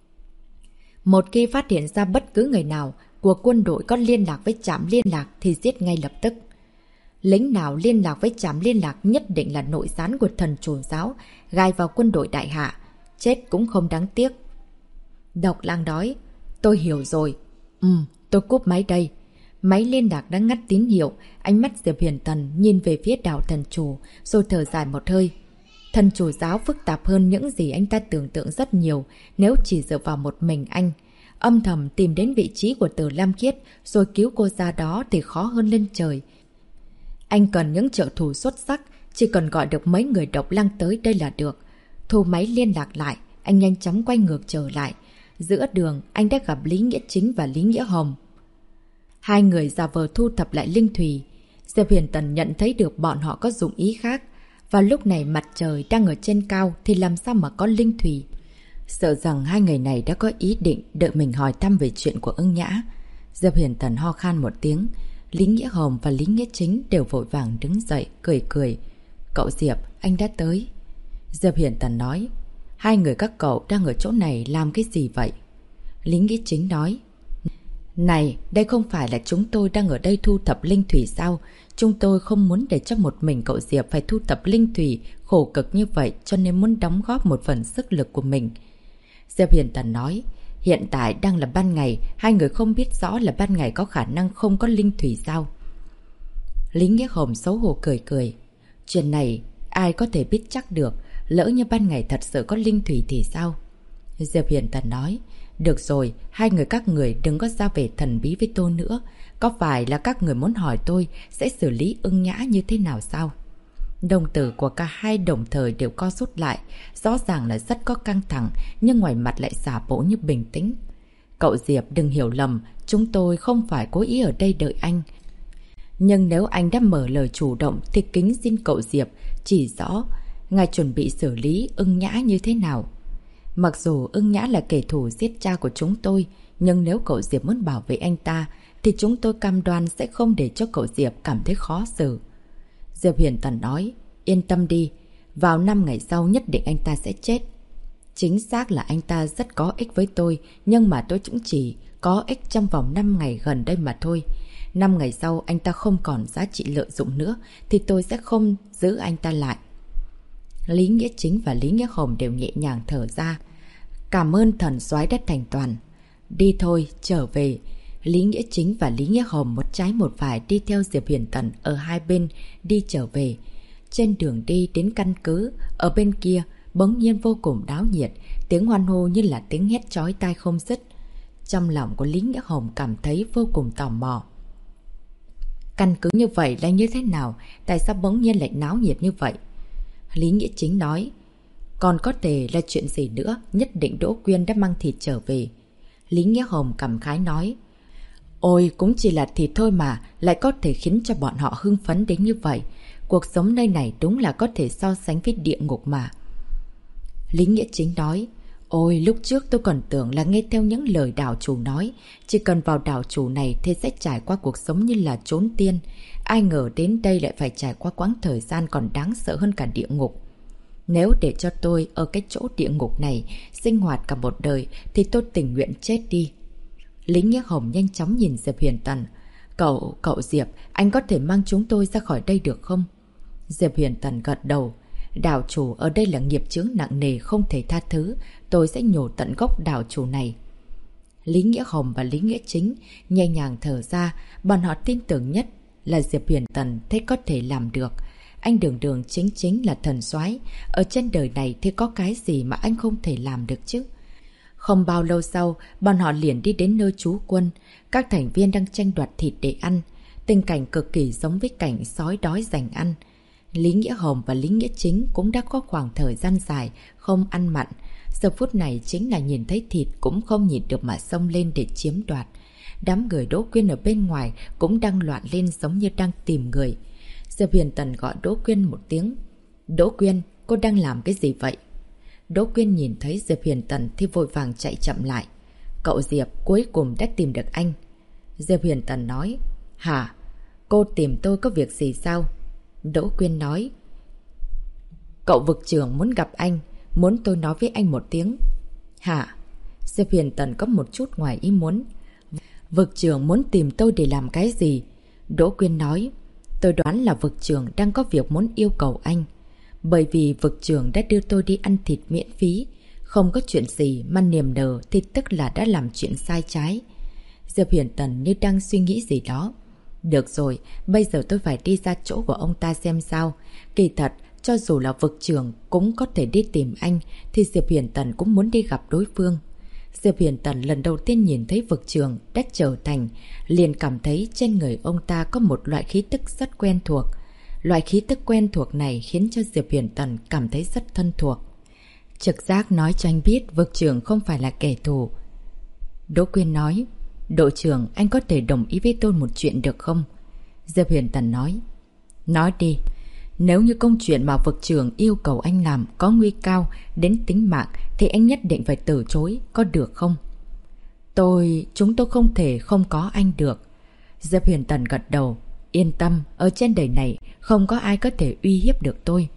Một khi phát hiện ra bất cứ người nào của quân đội có liên lạc với trạm liên lạc thì giết ngay lập tức. Lính nào liên lạc với trạm liên lạc nhất định là nội gián của thần chủ giáo, gai vào quân đội đại hạ. Chết cũng không đáng tiếc. Độc Lang nói, tôi hiểu rồi. Tôi cúp máy đây. Máy liên lạc đã ngắt tín hiệu, ánh mắt Diệp Huyền Tần nhìn về phía đảo thần chủ, rồi thở dài một hơi. Thần chủ giáo phức tạp hơn những gì anh ta tưởng tượng rất nhiều, nếu chỉ dựa vào một mình anh. Âm thầm tìm đến vị trí của Từ Lam Khiết rồi cứu cô ra đó thì khó hơn lên trời. Anh cần những trợ thủ xuất sắc, chỉ cần gọi được mấy người Độc Lang tới đây là được. Thu máy liên lạc lại, anh nhanh chóng quay ngược trở lại. Giữa đường, anh đã gặp Lý Nghĩa Chính và Lý Nghĩa Hồng. Hai người giả vờ thu thập lại linh thủy. Diệp Huyền Tần nhận thấy được bọn họ có dụng ý khác. Và lúc này mặt trời đang ở trên cao thì làm sao mà có linh thủy. Sợ rằng hai người này đã có ý định đợi mình hỏi thăm về chuyện của Ưng Nhã. Diệp Huyền Tần ho khan một tiếng. Lý Nghĩa Hồng và Lý Nghĩa Chính đều vội vàng đứng dậy, cười cười. Cậu Diệp, anh đã tới. Diệp Huyền Tần nói, hai người các cậu đang ở chỗ này làm cái gì vậy? Lý Nghĩa Chính nói, này, đây không phải là chúng tôi đang ở đây thu thập linh thủy sao? Chúng tôi không muốn để cho một mình cậu Diệp phải thu thập linh thủy khổ cực như vậy, cho nên muốn đóng góp một phần sức lực của mình. Diệp Huyền Tần nói, hiện tại đang là ban ngày, hai người không biết rõ là ban ngày có khả năng không có linh thủy sao? Lý Nghĩa Hồng xấu hổ cười cười. Chuyện này ai có thể biết chắc được, lỡ như ban ngày thật sự có linh thủy thì sao? Diệp Huyền Tần nói, Được rồi, hai người các người đừng có ra vẻ thần bí với tôi nữa. Có phải là các người muốn hỏi tôi sẽ xử lý Ưng Nhã như thế nào sao? Đồng tử của cả hai đồng thời đều co rút lại, rõ ràng là rất có căng thẳng, nhưng ngoài mặt lại giả bộ như bình tĩnh. Cậu Diệp đừng hiểu lầm, chúng tôi không phải cố ý ở đây đợi anh. Nhưng nếu anh đã mở lời chủ động thì kính xin cậu Diệp chỉ rõ ngài chuẩn bị xử lý Ưng Nhã như thế nào. Mặc dù Ưng Nhã là kẻ thù giết cha của chúng tôi, nhưng nếu cậu Diệp muốn bảo vệ anh ta thì chúng tôi cam đoan sẽ không để cho cậu Diệp cảm thấy khó xử. Diệp Huyền Tần nói, yên tâm đi, vào 5 ngày sau nhất định anh ta sẽ chết. Chính xác là anh ta rất có ích với tôi, nhưng mà tôi cũng chỉ có ích trong vòng 5 ngày gần đây mà thôi. 5 ngày sau anh ta không còn giá trị lợi dụng nữa thì tôi sẽ không giữ anh ta lại. Lý Nghĩa Chính và Lý Nghĩa Hồng đều nhẹ nhàng thở ra. Cảm ơn thần soái đã thành toàn. Đi thôi, trở về. Lý Nghĩa Chính và Lý Nghĩa Hồng một trái một phải đi theo Diệp Huyền Tần ở hai bên đi trở về. Trên đường đi đến căn cứ, ở bên kia bỗng nhiên vô cùng náo nhiệt, tiếng hoan hô như là tiếng hét chói tai không dứt. Trong lòng của Lý Nghĩa Hồng cảm thấy vô cùng tò mò. Căn cứ như vậy là như thế nào? Tại sao bỗng nhiên lại náo nhiệt như vậy? Lý Nghĩa Chính nói, còn có thể là chuyện gì nữa, nhất định Đỗ Quyên đã mang thịt trở về. Lý Nghĩa Hồng cảm khái nói, ôi cũng chỉ là thịt thôi mà, lại có thể khiến cho bọn họ hưng phấn đến như vậy. Cuộc sống nơi này đúng là có thể so sánh với địa ngục mà. Lý Nghĩa Chính nói, ôi lúc trước tôi còn tưởng là nghe theo những lời đảo chủ nói, chỉ cần vào đảo chủ này thì sẽ trải qua cuộc sống như là trốn tiên. Ai ngờ đến đây lại phải trải qua quãng thời gian còn đáng sợ hơn cả địa ngục. Nếu để cho tôi ở cái chỗ địa ngục này sinh hoạt cả một đời thì tôi tình nguyện chết đi. Lý Nghĩa Hồng nhanh chóng nhìn Diệp Huyền Tần. Cậu Diệp, anh có thể mang chúng tôi ra khỏi đây được không? Diệp Huyền Tần gật đầu. Đảo chủ ở đây là nghiệp chướng nặng nề không thể tha thứ, tôi sẽ nhổ tận gốc đảo chủ này. Lý Nghĩa Hồng và Lý Nghĩa Chính nhẹ nhàng thở ra, bọn họ tin tưởng nhất là Diệp Huyền Tần thế có thể làm được. Anh đường đường chính là thần soái, ở trên đời này thì có cái gì mà anh không thể làm được chứ? Không bao lâu sau, bọn họ liền đi đến nơi trú quân. Các thành viên đang tranh đoạt thịt để ăn. Tình cảnh cực kỳ giống với cảnh sói đói giành ăn. Lý Nghĩa Hồng và Lý Nghĩa Chính cũng đã có khoảng thời gian dài không ăn mặn. Giờ phút này chính là nhìn thấy thịt cũng không nhìn được mà xông lên để chiếm đoạt. Đám người Đỗ Quyên ở bên ngoài cũng đang loạn lên giống như đang tìm người. Diệp Huyền Tần gọi Đỗ Quyên một tiếng. Đỗ Quyên, cô đang làm cái gì vậy? Đỗ Quyên nhìn thấy Diệp Huyền Tần thì vội vàng chạy chậm lại. Cậu Diệp cuối cùng đã tìm được anh. Diệp Huyền Tần nói. Hả? Cô tìm tôi có việc gì sao? Đỗ Quyên nói. Cậu vực trưởng muốn gặp anh, muốn tôi nói với anh một tiếng. Hả? Diệp Huyền Tần có một chút ngoài ý muốn. Vực trưởng muốn tìm tôi để làm cái gì? Đỗ Quyên nói. Tôi đoán là vực trưởng đang có việc muốn yêu cầu anh. Bởi vì vực trưởng đã đưa tôi đi ăn thịt miễn phí. Không có chuyện gì mà niềm nở thì tức là đã làm chuyện sai trái. Diệp Huyền Tần như đang suy nghĩ gì đó. Được rồi, bây giờ tôi phải đi ra chỗ của ông ta xem sao. Kỳ thật, cho dù là vực trưởng cũng có thể đi tìm anh thì Diệp Huyền Tần cũng muốn đi gặp đối phương. Diệp Huyền Tần lần đầu tiên nhìn thấy vực trưởng đã trở thành, liền cảm thấy trên người ông ta có một loại khí tức rất quen thuộc. Loại khí tức quen thuộc này khiến cho Diệp Huyền Tần cảm thấy rất thân thuộc. Trực giác nói cho anh biết vực trưởng không phải là kẻ thù. Đỗ Quyên nói, đội trưởng, anh có thể đồng ý với tôi một chuyện được không? Diệp Huyền Tần nói, nói đi. Nếu như công chuyện mà vực trưởng yêu cầu anh làm có nguy cao đến tính mạng thì anh nhất định phải từ chối, có được không? Chúng tôi không thể không có anh được. Diệp Huyền Tần gật đầu. Yên tâm, ở trên đời này không có ai có thể uy hiếp được tôi.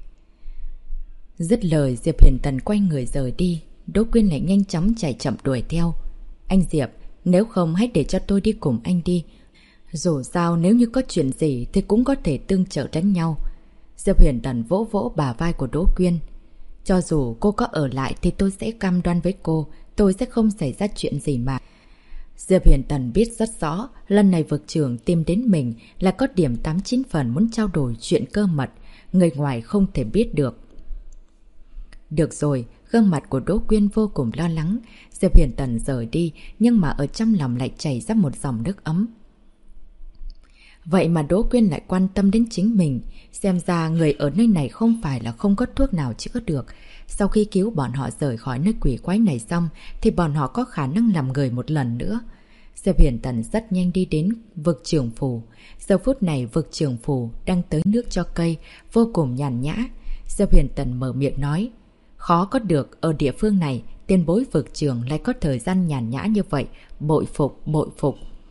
Dứt lời Diệp Huyền Tần quay người rời đi. Đỗ Quyên lại nhanh chóng chạy chậm đuổi theo. Anh Diệp, nếu không hãy để cho tôi đi cùng anh đi. Dù sao nếu như có chuyện gì thì cũng có thể tương trợ lẫn nhau. Diệp Huyền Tần vỗ vỗ bả vai của Đỗ Quyên. Cho dù cô có ở lại thì tôi sẽ cam đoan với cô, tôi sẽ không xảy ra chuyện gì mà. Diệp Huyền Tần biết rất rõ, lần này vực trưởng tìm đến mình là có điểm 89 phần muốn trao đổi chuyện cơ mật, người ngoài không thể biết được. Được rồi, gương mặt của Đỗ Quyên vô cùng lo lắng. Diệp Huyền Tần rời đi, nhưng mà ở trong lòng lại chảy ra một dòng nước ấm. Vậy mà Đỗ Quyên lại quan tâm đến chính mình. Xem ra người ở nơi này không phải là không có thuốc nào chữa được. Sau khi cứu bọn họ rời khỏi nơi quỷ quái này xong, thì bọn họ có khả năng làm người một lần nữa. Diệp Huyền Tần rất nhanh đi đến vực trường phủ. Giờ phút này vực trường phủ đang tới nước cho cây, vô cùng nhàn nhã. Diệp Huyền Tần mở miệng nói, khó có được ở địa phương này, tiền bối vực trường lại có thời gian nhàn nhã như vậy, bội phục, bội phục.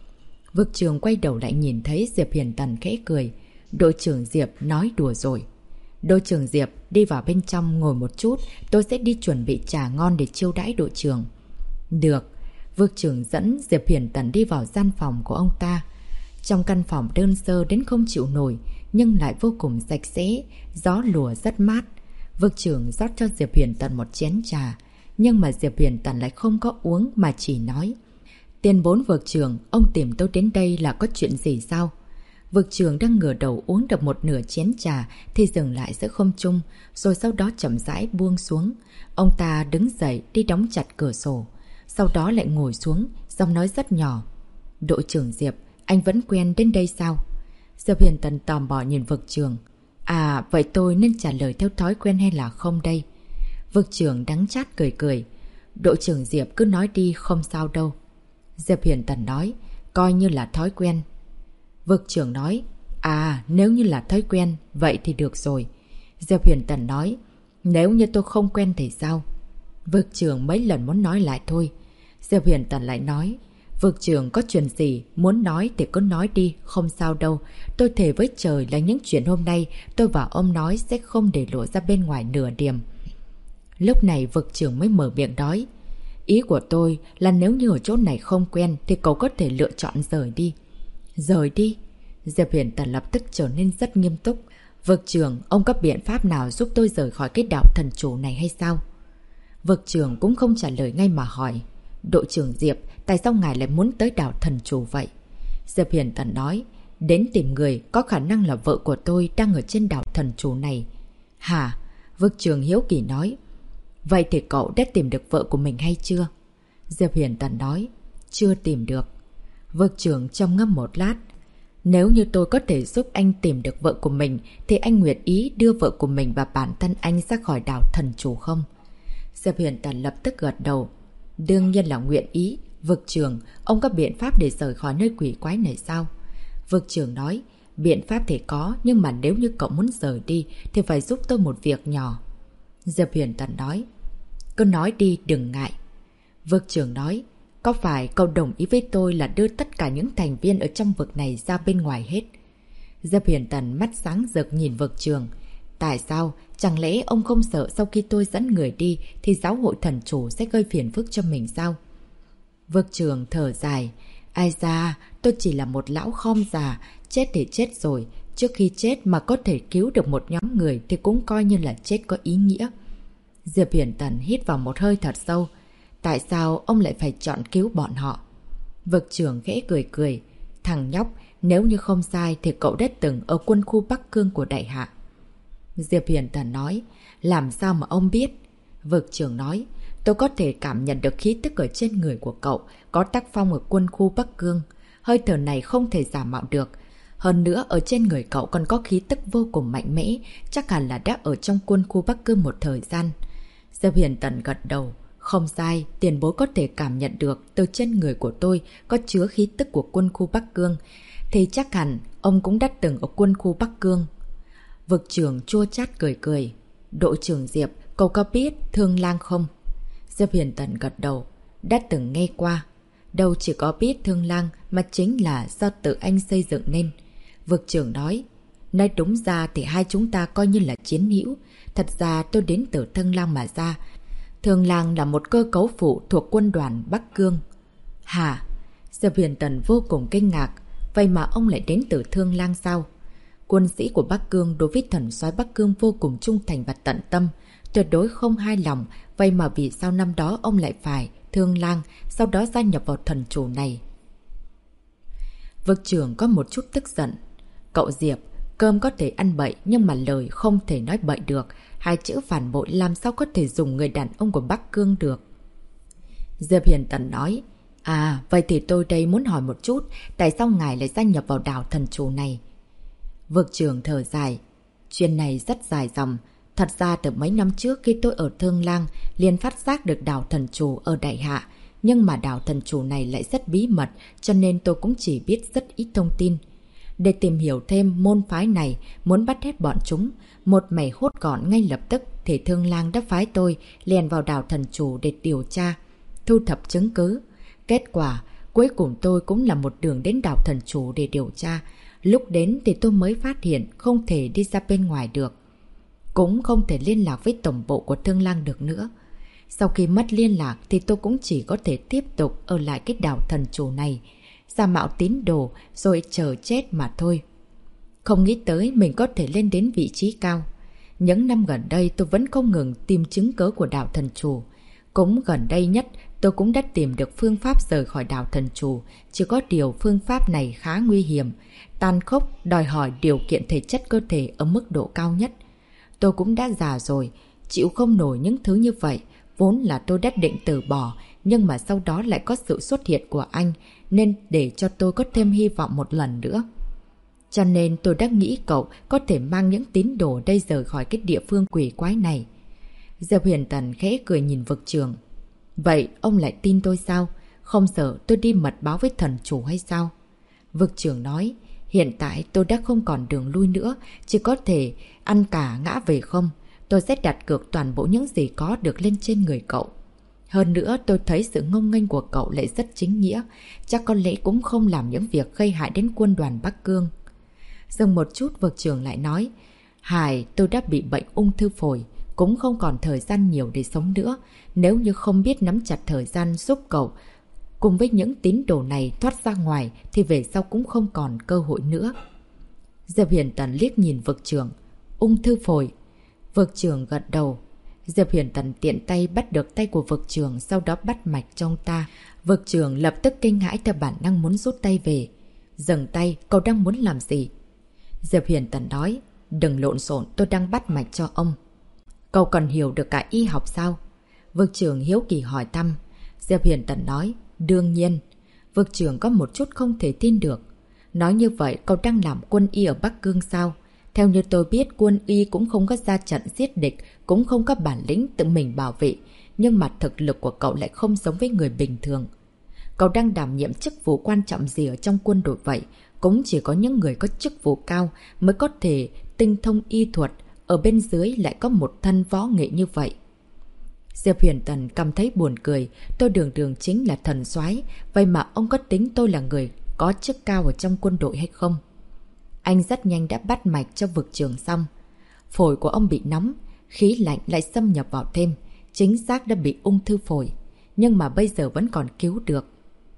Vực trường quay đầu lại nhìn thấy Diệp Huyền Tần khẽ cười. Đội trưởng Diệp nói đùa rồi. Đội trưởng Diệp đi vào bên trong ngồi một chút, tôi sẽ đi chuẩn bị trà ngon để chiêu đãi đội trưởng. Được. Vực trưởng dẫn Diệp Huyền Tần đi vào gian phòng của ông ta. Trong căn phòng đơn sơ đến không chịu nổi, nhưng lại vô cùng sạch sẽ, gió lùa rất mát. Vực trưởng rót cho Diệp Huyền Tần một chén trà, nhưng mà Diệp Huyền Tần lại không có uống mà chỉ nói. Tiền bối vực trưởng, ông tìm tôi đến đây là có chuyện gì sao? Vực trưởng đang ngửa đầu uống được một nửa chén trà thì dừng lại giữa không trung, rồi sau đó chậm rãi buông xuống. Ông ta đứng dậy đi đóng chặt cửa sổ, sau đó lại ngồi xuống, giọng nói rất nhỏ. Đội trưởng Diệp, anh vẫn quen đến đây sao? Diệp Huyền Tần tò mò nhìn vực trưởng. À, vậy tôi nên trả lời theo thói quen hay là không đây? Vực trưởng đắng chát cười cười. Đội trưởng Diệp cứ nói đi, không sao đâu. Diệp Huyền Tần nói, coi như là thói quen. Vực trưởng nói, à, nếu như là thói quen, vậy thì được rồi. Diệp Huyền Tần nói, nếu như tôi không quen thì sao? Vực trưởng mấy lần muốn nói lại thôi. Diệp Huyền Tần lại nói, vực trưởng có chuyện gì muốn nói thì cứ nói đi, không sao đâu. Tôi thề với trời là những chuyện hôm nay tôi và ông nói sẽ không để lộ ra bên ngoài nửa điểm. Lúc này vực trưởng mới mở miệng nói, ý của tôi là nếu như ở chỗ này không quen thì cậu có thể lựa chọn rời đi. Rời đi? Diệp Huyền Tần lập tức trở nên rất nghiêm túc. Vực trưởng, ông có biện pháp nào giúp tôi rời khỏi cái đạo thần chủ này hay sao? Vực trưởng cũng không trả lời ngay mà hỏi, đội trưởng Diệp, tại sao ngài lại muốn tới đạo thần chủ vậy? Diệp Huyền Tần nói, đến tìm người có khả năng là vợ của tôi đang ở trên đạo thần chủ này. Hả? Vực trưởng hiếu kỳ nói, vậy thì cậu đã tìm được vợ của mình hay chưa? Diệp Huyền Tần nói, chưa tìm được. Vực trưởng trầm ngâm một lát. Nếu như tôi có thể giúp anh tìm được vợ của mình thì anh nguyện ý đưa vợ của mình và bản thân anh ra khỏi đảo thần chủ không? Diệp Huyền Tần lập tức gật đầu. Đương nhiên là nguyện ý. Vực trưởng, ông có biện pháp để rời khỏi nơi quỷ quái này sao? Vực trưởng nói, biện pháp thì có, nhưng mà nếu như cậu muốn rời đi thì phải giúp tôi một việc nhỏ. Diệp Huyền Tần nói, cứ nói đi, đừng ngại. Vực trưởng nói, có phải cậu đồng ý với tôi là đưa tất cả những thành viên ở trong vực này ra bên ngoài hết? Diệp Huyền Tần mắt sáng rực nhìn vực trưởng. Tại sao? Chẳng lẽ ông không sợ sau khi tôi dẫn người đi thì giáo hội thần chủ sẽ gây phiền phức cho mình sao? Vực trưởng thở dài. Ai da, tôi chỉ là một lão khom già, chết thì chết rồi. Trước khi chết mà có thể cứu được một nhóm người thì cũng coi như là chết có ý nghĩa. Diệp Huyền Tần hít vào một hơi thật sâu. Tại sao ông lại phải chọn cứu bọn họ? Vực trưởng khẽ cười cười. Thằng nhóc, nếu như không sai thì cậu đã từng ở quân khu Bắc Cương của Đại Hạ. Diệp Huyền Tần nói, làm sao mà ông biết? Vực trưởng nói, tôi có thể cảm nhận được khí tức ở trên người của cậu, có tác phong ở quân khu Bắc Cương. Hơi thở này không thể giả mạo được. Hơn nữa, ở trên người cậu còn có khí tức vô cùng mạnh mẽ, chắc hẳn là đã ở trong quân khu Bắc Cương một thời gian. Diệp Huyền Tần gật đầu. Không sai, tiền bối có thể cảm nhận được từ trên người của tôi có chứa khí tức của quân khu Bắc Cương. Thì chắc hẳn ông cũng đã từng ở quân khu Bắc Cương. Vực trưởng chua chát cười cười. Đội trưởng Diệp, cậu có biết Thương Lang không? Diệp Huyền Tần gật đầu. Đã từng nghe qua. Đâu chỉ có biết Thương Lang mà chính là do tự anh xây dựng nên. Vực trưởng nói, nói đúng ra thì hai chúng ta coi như là chiến hữu. Thật ra tôi đến từ Thương Lang mà ra. Thương Lang là một cơ cấu phụ thuộc quân đoàn Bắc Cương. Hả? Diệp Huyền Tần vô cùng kinh ngạc. Vậy mà ông lại đến từ Thương Lang sao? Quân sĩ của Bắc Cương đối với thần soái Bắc Cương vô cùng trung thành và tận tâm, tuyệt đối không hai lòng. Vậy mà vì sao năm đó ông lại phải Thương Lang, sau đó gia nhập vào thần chủ này? Vực trưởng có một chút tức giận. Cậu Diệp, cơm có thể ăn bậy nhưng mà lời không thể nói bậy được. Hai chữ phản bội làm sao có thể dùng người đàn ông của Bắc Cương được. Diệp Hiền Tần nói, à, vậy thì tôi đây muốn hỏi một chút, tại sao ngài lại gia nhập vào đảo thần chủ này? Vực trưởng thở dài, chuyện này rất dài dòng. Thật ra từ mấy năm trước khi tôi ở Thương Lang, liền phát giác được đảo thần chủ ở Đại Hạ. Nhưng mà đảo thần chủ này lại rất bí mật, cho nên tôi cũng chỉ biết rất ít thông tin. Để tìm hiểu thêm môn phái này, muốn bắt hết bọn chúng, một mẻ hốt gọn ngay lập tức thì Thương Lang đã phái tôi liền vào đảo thần chủ để điều tra, thu thập chứng cứ. Kết quả, cuối cùng tôi cũng là một đường đến đảo thần chủ để điều tra. Lúc đến thì tôi mới phát hiện không thể đi ra bên ngoài được. Cũng không thể liên lạc với tổng bộ của Thương Lang được nữa. Sau khi mất liên lạc thì tôi cũng chỉ có thể tiếp tục ở lại cái đảo thần chủ này, giả mạo tín đồ rồi chờ chết mà thôi. Không nghĩ tới mình có thể lên đến vị trí cao. Những năm gần đây tôi vẫn không ngừng tìm chứng cớ của đảo thần chủ. Cũng gần đây nhất tôi cũng đã tìm được phương pháp rời khỏi đảo thần chủ. Chỉ có điều phương pháp này khá nguy hiểm, tàn khốc, đòi hỏi điều kiện thể chất cơ thể ở mức độ cao nhất. Tôi cũng đã già rồi, chịu không nổi những thứ như vậy. Vốn là tôi đã định từ bỏ, nhưng mà sau đó lại có sự xuất hiện của anh, nên để cho tôi có thêm hy vọng một lần nữa. Cho nên tôi đã nghĩ cậu có thể mang những tín đồ đây rời khỏi cái địa phương quỷ quái này. Diệp Huyền Tần khẽ cười nhìn vực trưởng. Vậy ông lại tin tôi sao? Không sợ tôi đi mật báo với thần chủ hay sao? Vực trưởng nói, hiện tại tôi đã không còn đường lui nữa, chỉ có thể ăn cả ngã về không. Tôi sẽ đặt cược toàn bộ những gì có được lên trên người cậu. Hơn nữa tôi thấy sự ngông nghênh của cậu lại rất chính nghĩa, chắc có lẽ cũng không làm những việc gây hại đến quân đoàn Bắc Cương. Dừng một chút vực trưởng lại nói, Hải, tôi đã bị bệnh ung thư phổi, cũng không còn thời gian nhiều để sống nữa. Nếu như không biết nắm chặt thời gian giúp cậu cùng với những tín đồ này thoát ra ngoài thì về sau cũng không còn cơ hội nữa. Diệp Huyền Tần liếc nhìn vực trưởng. Ung thư phổi. Vực trưởng gật đầu. Diệp Huyền Tần tiện tay bắt được tay của vực trưởng, sau đó bắt mạch trong ta. Vực trưởng lập tức kinh hãi theo bản năng muốn rút tay về. Dừng tay, cậu đang muốn làm gì? Diệp Huyền Tần nói, đừng lộn xộn, tôi đang bắt mạch cho ông. Cậu còn hiểu được cả y học sao? Vực trưởng hiếu kỳ hỏi thăm. Diệp Huyền Tần nói, đương nhiên. Vực trưởng có một chút không thể tin được. Nói như vậy cậu đang làm quân y ở Bắc Cương sao? Theo như tôi biết, quân y cũng không có ra trận giết địch, cũng không có bản lĩnh tự mình bảo vệ. Nhưng mà thực lực của cậu lại không giống với người bình thường. Cậu đang đảm nhiệm chức vụ quan trọng gì ở trong quân đội vậy? Cũng chỉ có những người có chức vụ cao mới có thể tinh thông y thuật. Ở bên dưới lại có một thân võ nghệ như vậy. Diệp Huyền Tần cảm thấy buồn cười. Tôi đường đường chính là thần soái, vậy mà ông có tính tôi là người có chức cao ở trong quân đội hay không? Anh rất nhanh đã bắt mạch cho vực trưởng xong. Phổi của ông bị nóng, khí lạnh lại xâm nhập vào thêm. Chính xác đã bị ung thư phổi, nhưng mà bây giờ vẫn còn cứu được.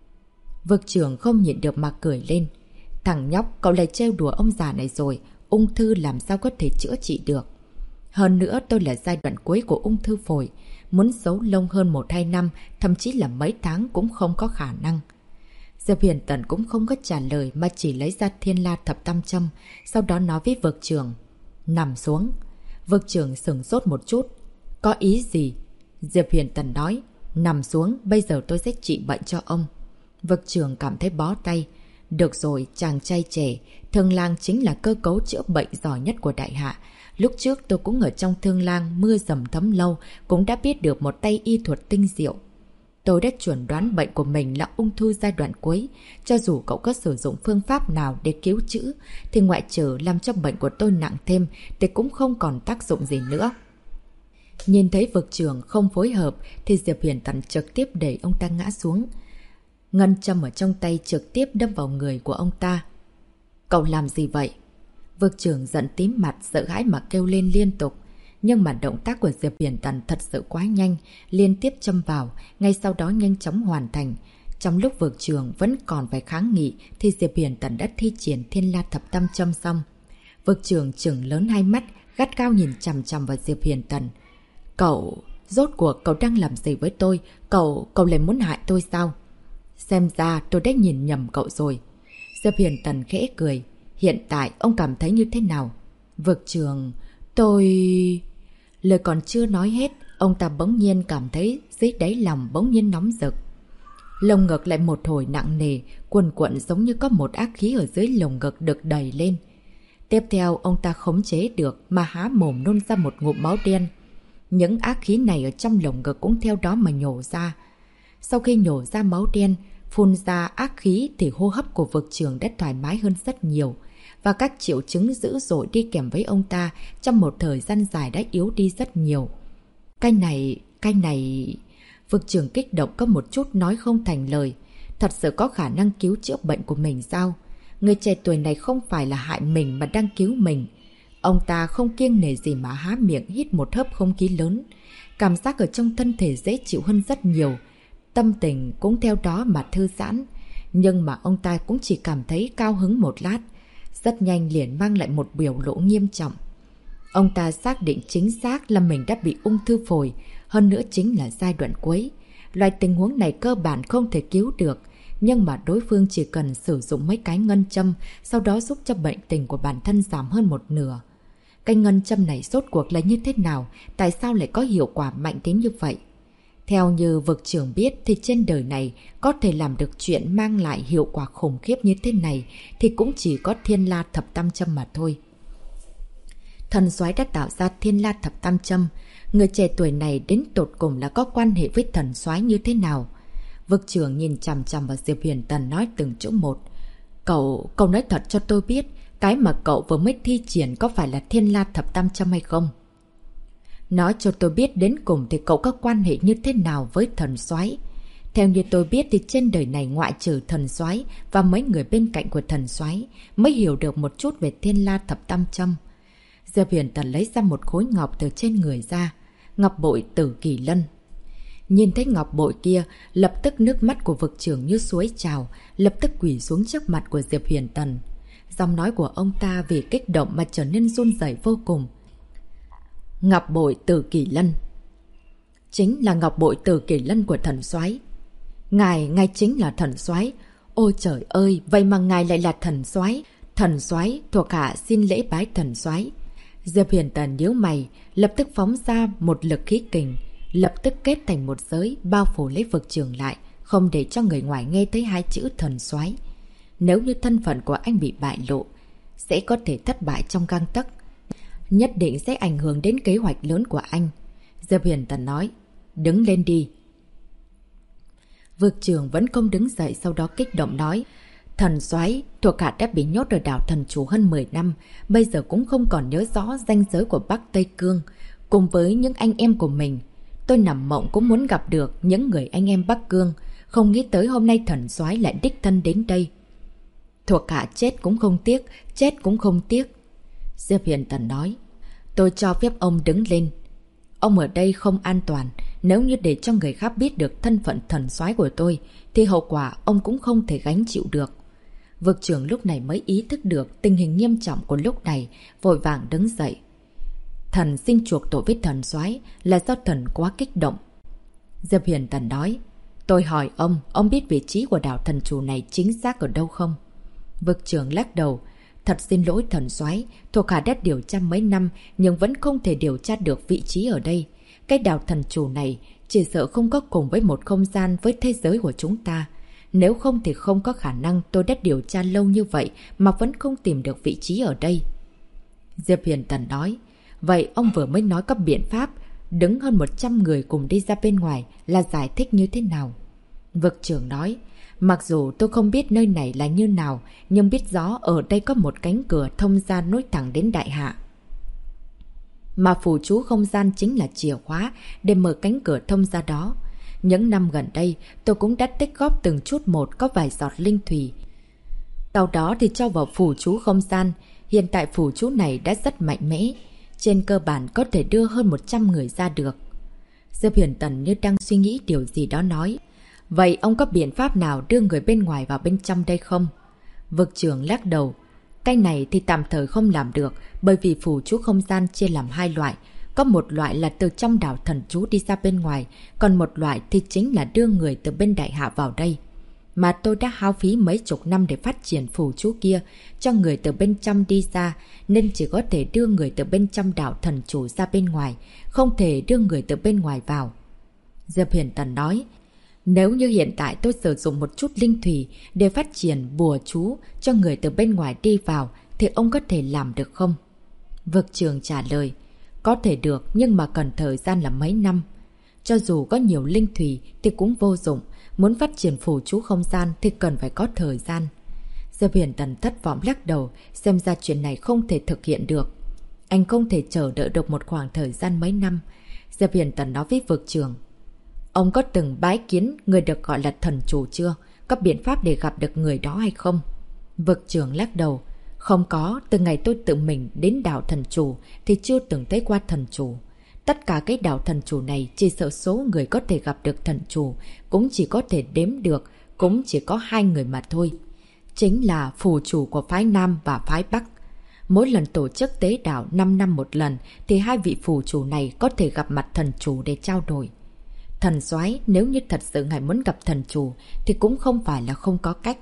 Vực trưởng không nhịn được mà cười lên. Thằng nhóc, cậu lại trêu đùa ông già này rồi. Ung thư làm sao có thể chữa trị được? Hơn nữa tôi là giai đoạn cuối của ung thư phổi. Muốn giấu lông hơn 1-2 năm, thậm chí là mấy tháng cũng không có khả năng. Diệp Huyền Tần cũng không có trả lời mà chỉ lấy ra Thiên La Thập Tam Châm, sau đó nói với vực trưởng. Nằm xuống. Vực trưởng sửng sốt một chút. Có ý gì? Diệp Huyền Tần nói. Nằm xuống, bây giờ tôi sẽ trị bệnh cho ông. Vực trưởng cảm thấy bó tay. Được rồi, chàng trai trẻ, Thương Lang chính là cơ cấu chữa bệnh giỏi nhất của Đại Hạ. Lúc trước tôi cũng ở trong Thương Lang mưa dầm thấm lâu, cũng đã biết được một tay y thuật tinh diệu. Tôi đã chuẩn đoán bệnh của mình là ung thư giai đoạn cuối. Cho dù cậu có sử dụng phương pháp nào để cứu chữa, thì ngoại trừ làm cho bệnh của tôi nặng thêm thì cũng không còn tác dụng gì nữa. Nhìn thấy vực trưởng không phối hợp thì Diệp Huyền Tần trực tiếp đẩy ông ta ngã xuống. Ngân châm ở trong tay trực tiếp đâm vào người của ông ta. Cậu làm gì vậy? Vực trưởng giận tím mặt, sợ hãi mà kêu lên liên tục. Nhưng mà động tác của Diệp Huyền Tần thật sự quá nhanh, liên tiếp châm vào, ngay sau đó nhanh chóng hoàn thành. Trong lúc vực trưởng vẫn còn phải kháng nghị thì Diệp Huyền Tần đã thi triển Thiên La Thập Tam Châm xong. Vực trưởng trừng lớn hai mắt, gắt gao nhìn chằm chằm vào Diệp Huyền Tần. Cậu, rốt cuộc cậu đang làm gì với tôi? Cậu lại muốn hại tôi sao? Xem ra tôi đã nhìn nhầm cậu rồi. Diệp Huyền Tần khẽ cười. Hiện tại ông cảm thấy như thế nào? Vực trưởng, tôi... Lời còn chưa nói hết, ông ta bỗng nhiên cảm thấy dưới đáy lòng bỗng nhiên nóng rực. Lồng ngực lại một hồi nặng nề, cuồn cuộn giống như có một ác khí ở dưới lồng ngực được đẩy lên. Tiếp theo, ông ta khống chế được mà há mồm nôn ra một ngụm máu đen. Những ác khí này ở trong lồng ngực cũng theo đó mà nhổ ra. Sau khi nhổ ra máu đen, phun ra ác khí thì hô hấp của vực trưởng đã thoải mái hơn rất nhiều. Và các triệu chứng dữ dội đi kèm với ông ta trong một thời gian dài đã yếu đi rất nhiều. Cái này... Vực trưởng kích động có một chút nói không thành lời. Thật sự có khả năng cứu chữa bệnh của mình sao? Người trẻ tuổi này không phải là hại mình mà đang cứu mình. Ông ta không kiêng nể gì mà há miệng hít một hớp không khí lớn. Cảm giác ở trong thân thể dễ chịu hơn rất nhiều. Tâm tình cũng theo đó mà thư giãn. Nhưng mà ông ta cũng chỉ cảm thấy cao hứng một lát. Rất nhanh liền mang lại một biểu lộ nghiêm trọng. Ông ta xác định chính xác là mình đã bị ung thư phổi, hơn nữa chính là giai đoạn cuối. Loại tình huống này cơ bản không thể cứu được, nhưng mà đối phương chỉ cần sử dụng mấy cái ngân châm, sau đó giúp cho bệnh tình của bản thân giảm hơn một nửa. Cái ngân châm này rốt cuộc là như thế nào? Tại sao lại có hiệu quả mạnh đến như vậy? Theo như vực trưởng biết thì trên đời này có thể làm được chuyện mang lại hiệu quả khủng khiếp như thế này thì cũng chỉ có Thiên La Thập Tam Châm mà thôi. Thần soái đã tạo ra Thiên La Thập Tam Châm. Người trẻ tuổi này đến tột cùng là có quan hệ với thần soái như thế nào? Vực trưởng nhìn chằm chằm vào Diệp Huyền Tần nói từng chữ một. Cậu nói thật cho tôi biết, cái mà cậu vừa mới thi triển có phải là Thiên La Thập Tam Châm hay không? Nói cho tôi biết đến cùng thì cậu có quan hệ như thế nào với thần soái? Theo như tôi biết thì trên đời này ngoại trừ thần soái và mấy người bên cạnh của thần soái mới hiểu được một chút về Thiên La Thập Tam Châm. Diệp Huyền Tần lấy ra một khối ngọc từ trên người ra. Ngọc bội Tử Kỳ Lân. Nhìn thấy ngọc bội kia, lập tức nước mắt của vực trưởng như suối trào, lập tức quỳ xuống trước mặt của Diệp Huyền Tần. Giọng nói của ông ta vì kích động mà trở nên run rẩy vô cùng. Ngọc bội Tử Kỳ Lân. Chính là ngọc bội Tử Kỳ Lân của thần soái. Ngài chính là thần soái. Ôi trời ơi, vậy mà ngài lại là thần soái. Thần soái, thuộc hạ xin lễ bái thần soái. Diệp Huyền Tần nhíu mày, lập tức phóng ra một lực khí kình, lập tức kết thành một giới bao phủ lấy vực trưởng lại, không để cho người ngoài nghe thấy hai chữ thần soái. Nếu như thân phận của anh bị bại lộ, sẽ có thể thất bại trong gang tấc, nhất định sẽ ảnh hưởng đến kế hoạch lớn của anh. Diệp Huyền Tần nói, đứng lên đi. Vực trưởng vẫn không đứng dậy, sau đó kích động nói, thần soái, thuộc hạ đã bị nhốt ở đảo Thần Chủ hơn 10 năm, bây giờ cũng không còn nhớ rõ ranh giới của Bắc Tây Cương. Cùng với những anh em của mình, tôi nằm mộng cũng muốn gặp được những người anh em Bắc Cương, không nghĩ tới hôm nay thần soái lại đích thân đến đây. Thuộc hạ chết cũng không tiếc, chết cũng không tiếc. Diệp Huyền Tần nói, tôi cho phép ông đứng lên. Ông ở đây không an toàn, nếu như để cho người khác biết được thân phận thần soái của tôi, thì hậu quả ông cũng không thể gánh chịu được. Vực trưởng lúc này mới ý thức được tình hình nghiêm trọng của lúc này, vội vàng đứng dậy. Thần xin chuộc tội với thần soái là do thần quá kích động. Diệp Huyền Tần nói, tôi hỏi ông biết vị trí của đảo Thần Chủ này chính xác ở đâu không? Vực trưởng lắc đầu, thật xin lỗi thần soái, thuộc hạ đã điều tra mấy năm nhưng vẫn không thể điều tra được vị trí ở đây. Cái đảo Thần Chủ này chỉ sợ không có cùng với một không gian với thế giới của chúng ta. Nếu không thì không có khả năng tôi đã điều tra lâu như vậy mà vẫn không tìm được vị trí ở đây. Diệp Huyền Tần nói, vậy ông vừa mới nói có biện pháp đứng hơn 100 người cùng đi ra bên ngoài là giải thích như thế nào? Vực trưởng nói, mặc dù tôi không biết nơi này là như nào, nhưng biết rõ ở đây có một cánh cửa thông ra nối thẳng đến Đại Hạ. Mà phù chú không gian chính là chìa khóa để mở cánh cửa thông ra đó. Những năm gần đây, tôi cũng đã tích góp từng chút một có vài giọt linh thủy. Sau đó thì cho vào phù chú không gian. Hiện tại phù chú này đã rất mạnh mẽ. Trên cơ bản có thể đưa hơn 100 người ra được. Diệp Huyền Tần như đang suy nghĩ điều gì đó nói. Vậy ông có biện pháp nào đưa người bên ngoài vào bên trong đây không? Vực trưởng lắc đầu. Cái này thì tạm thời không làm được, bởi vì phù chú không gian chia làm hai loại. Có một loại là từ trong đảo Thần Chú đi ra bên ngoài, còn một loại thì chính là đưa người từ bên Đại Hạ vào đây. mà tôi đã hao phí mấy chục năm để phát triển phù chú kia cho người từ bên trong đi ra, nên chỉ có thể đưa người từ bên trong đảo thần chủ ra bên ngoài, không thể đưa người từ bên ngoài vào. Diệp Huyền Tần nói, nếu như hiện tại tôi sử dụng một chút linh thủy để phát triển bùa chú cho người từ bên ngoài đi vào, thì ông có thể làm được không? Vực trưởng trả lời, có thể được nhưng mà cần thời gian là mấy năm. Cho dù có nhiều linh thủy thì cũng vô dụng, muốn phát triển phù chú không gian thì cần phải có thời gian. Diệp Huyền Tần thất vọng lắc đầu, xem ra chuyện này không thể thực hiện được. Anh không thể chờ đợi được một khoảng thời gian mấy năm. Diệp Huyền Tần nói với vực trưởng, ông có từng bái kiến người được gọi là thần chủ chưa? Có biện pháp để gặp được người đó hay không? Vực trưởng lắc đầu, không có, từ ngày tôi tự mình đến đảo thần chủ thì chưa từng thấy qua thần chủ. Tất cả cái đảo thần chủ này chỉ sợ số người có thể gặp được thần chủ cũng chỉ có thể đếm được, cũng chỉ có 2 người mà thôi. Chính là phù chủ của phái Nam và phái Bắc. Mỗi lần tổ chức tế đảo 5 năm một lần thì 2 vị phù chủ này có thể gặp mặt thần chủ để trao đổi. Thần soái, nếu như thật sự ngài muốn gặp thần chủ thì cũng không phải là không có cách.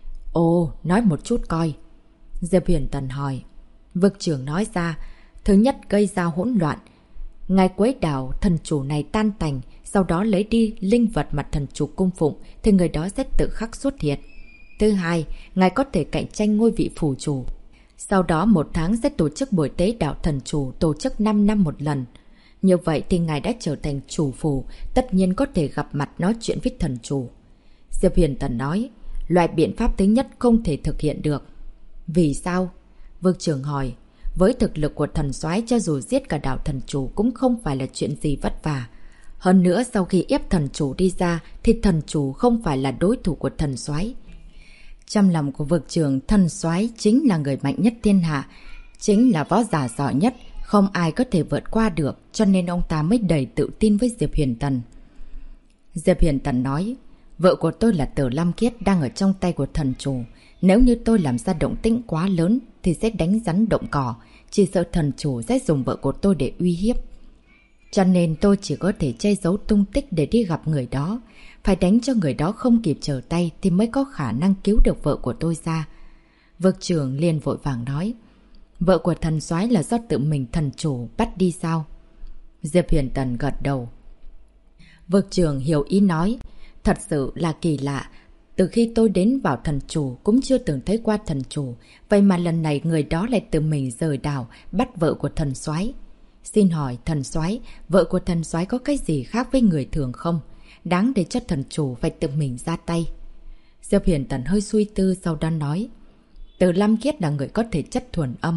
Ồ, nói một chút coi. Diệp Huyền Tần hỏi. Vực trưởng nói ra, thứ nhất gây ra hỗn loạn. Ngài quấy đảo thần chủ này tan tành, sau đó lấy đi linh vật mà thần chủ cung phụng thì người đó sẽ tự khắc xuất hiện. Thứ hai, ngài có thể cạnh tranh ngôi vị phù chủ. Sau đó 1 tháng sẽ tổ chức buổi tế đảo thần chủ, tổ chức 5 năm một lần. Như vậy thì ngài đã trở thành chủ phù, tất nhiên có thể gặp mặt nói chuyện với thần chủ. Diệp Huyền Tần nói, loại biện pháp thứ nhất không thể thực hiện được. Vì sao? Vực trưởng hỏi. Với thực lực của thần soái, cho dù giết cả đảo thần chủ cũng không phải là chuyện gì vất vả. Hơn nữa sau khi ép thần chủ đi ra thì thần chủ không phải là đối thủ của thần soái. Trong lòng của vực trưởng, thần soái chính là người mạnh nhất thiên hạ, chính là võ giả giỏi nhất, không ai có thể vượt qua được, cho nên ông ta mới đầy tự tin với Diệp Huyền Tần. Diệp Huyền Tần nói, vợ của tôi là Tử Lam Kiết đang ở trong tay của thần chủ. Nếu như tôi làm ra động tĩnh quá lớn thì sẽ đánh rắn động cỏ, chỉ sợ thần chủ sẽ dùng vợ của tôi để uy hiếp. Cho nên tôi chỉ có thể che giấu tung tích để đi gặp người đó. Phải đánh cho người đó không kịp trở tay thì mới có khả năng cứu được vợ của tôi ra. Vực trưởng liền vội vàng nói, vợ của thần soái là do tự mình thần chủ bắt đi sao? Diệp Huyền Tần gật đầu. Vực trưởng hiểu ý nói, thật sự là kỳ lạ. Từ khi tôi đến vào thần chủ cũng chưa từng thấy qua thần chủ, vậy mà lần này người đó lại tự mình rời đảo bắt vợ của thần soái. Xin hỏi thần soái, vợ của thần soái có cái gì khác với người thường không? Đáng để cho thần chủ phải tự mình ra tay. Diệp Huyền Tần hơi suy tư sau đó nói, Từ Lam Kiết là người có thể chất thuần âm.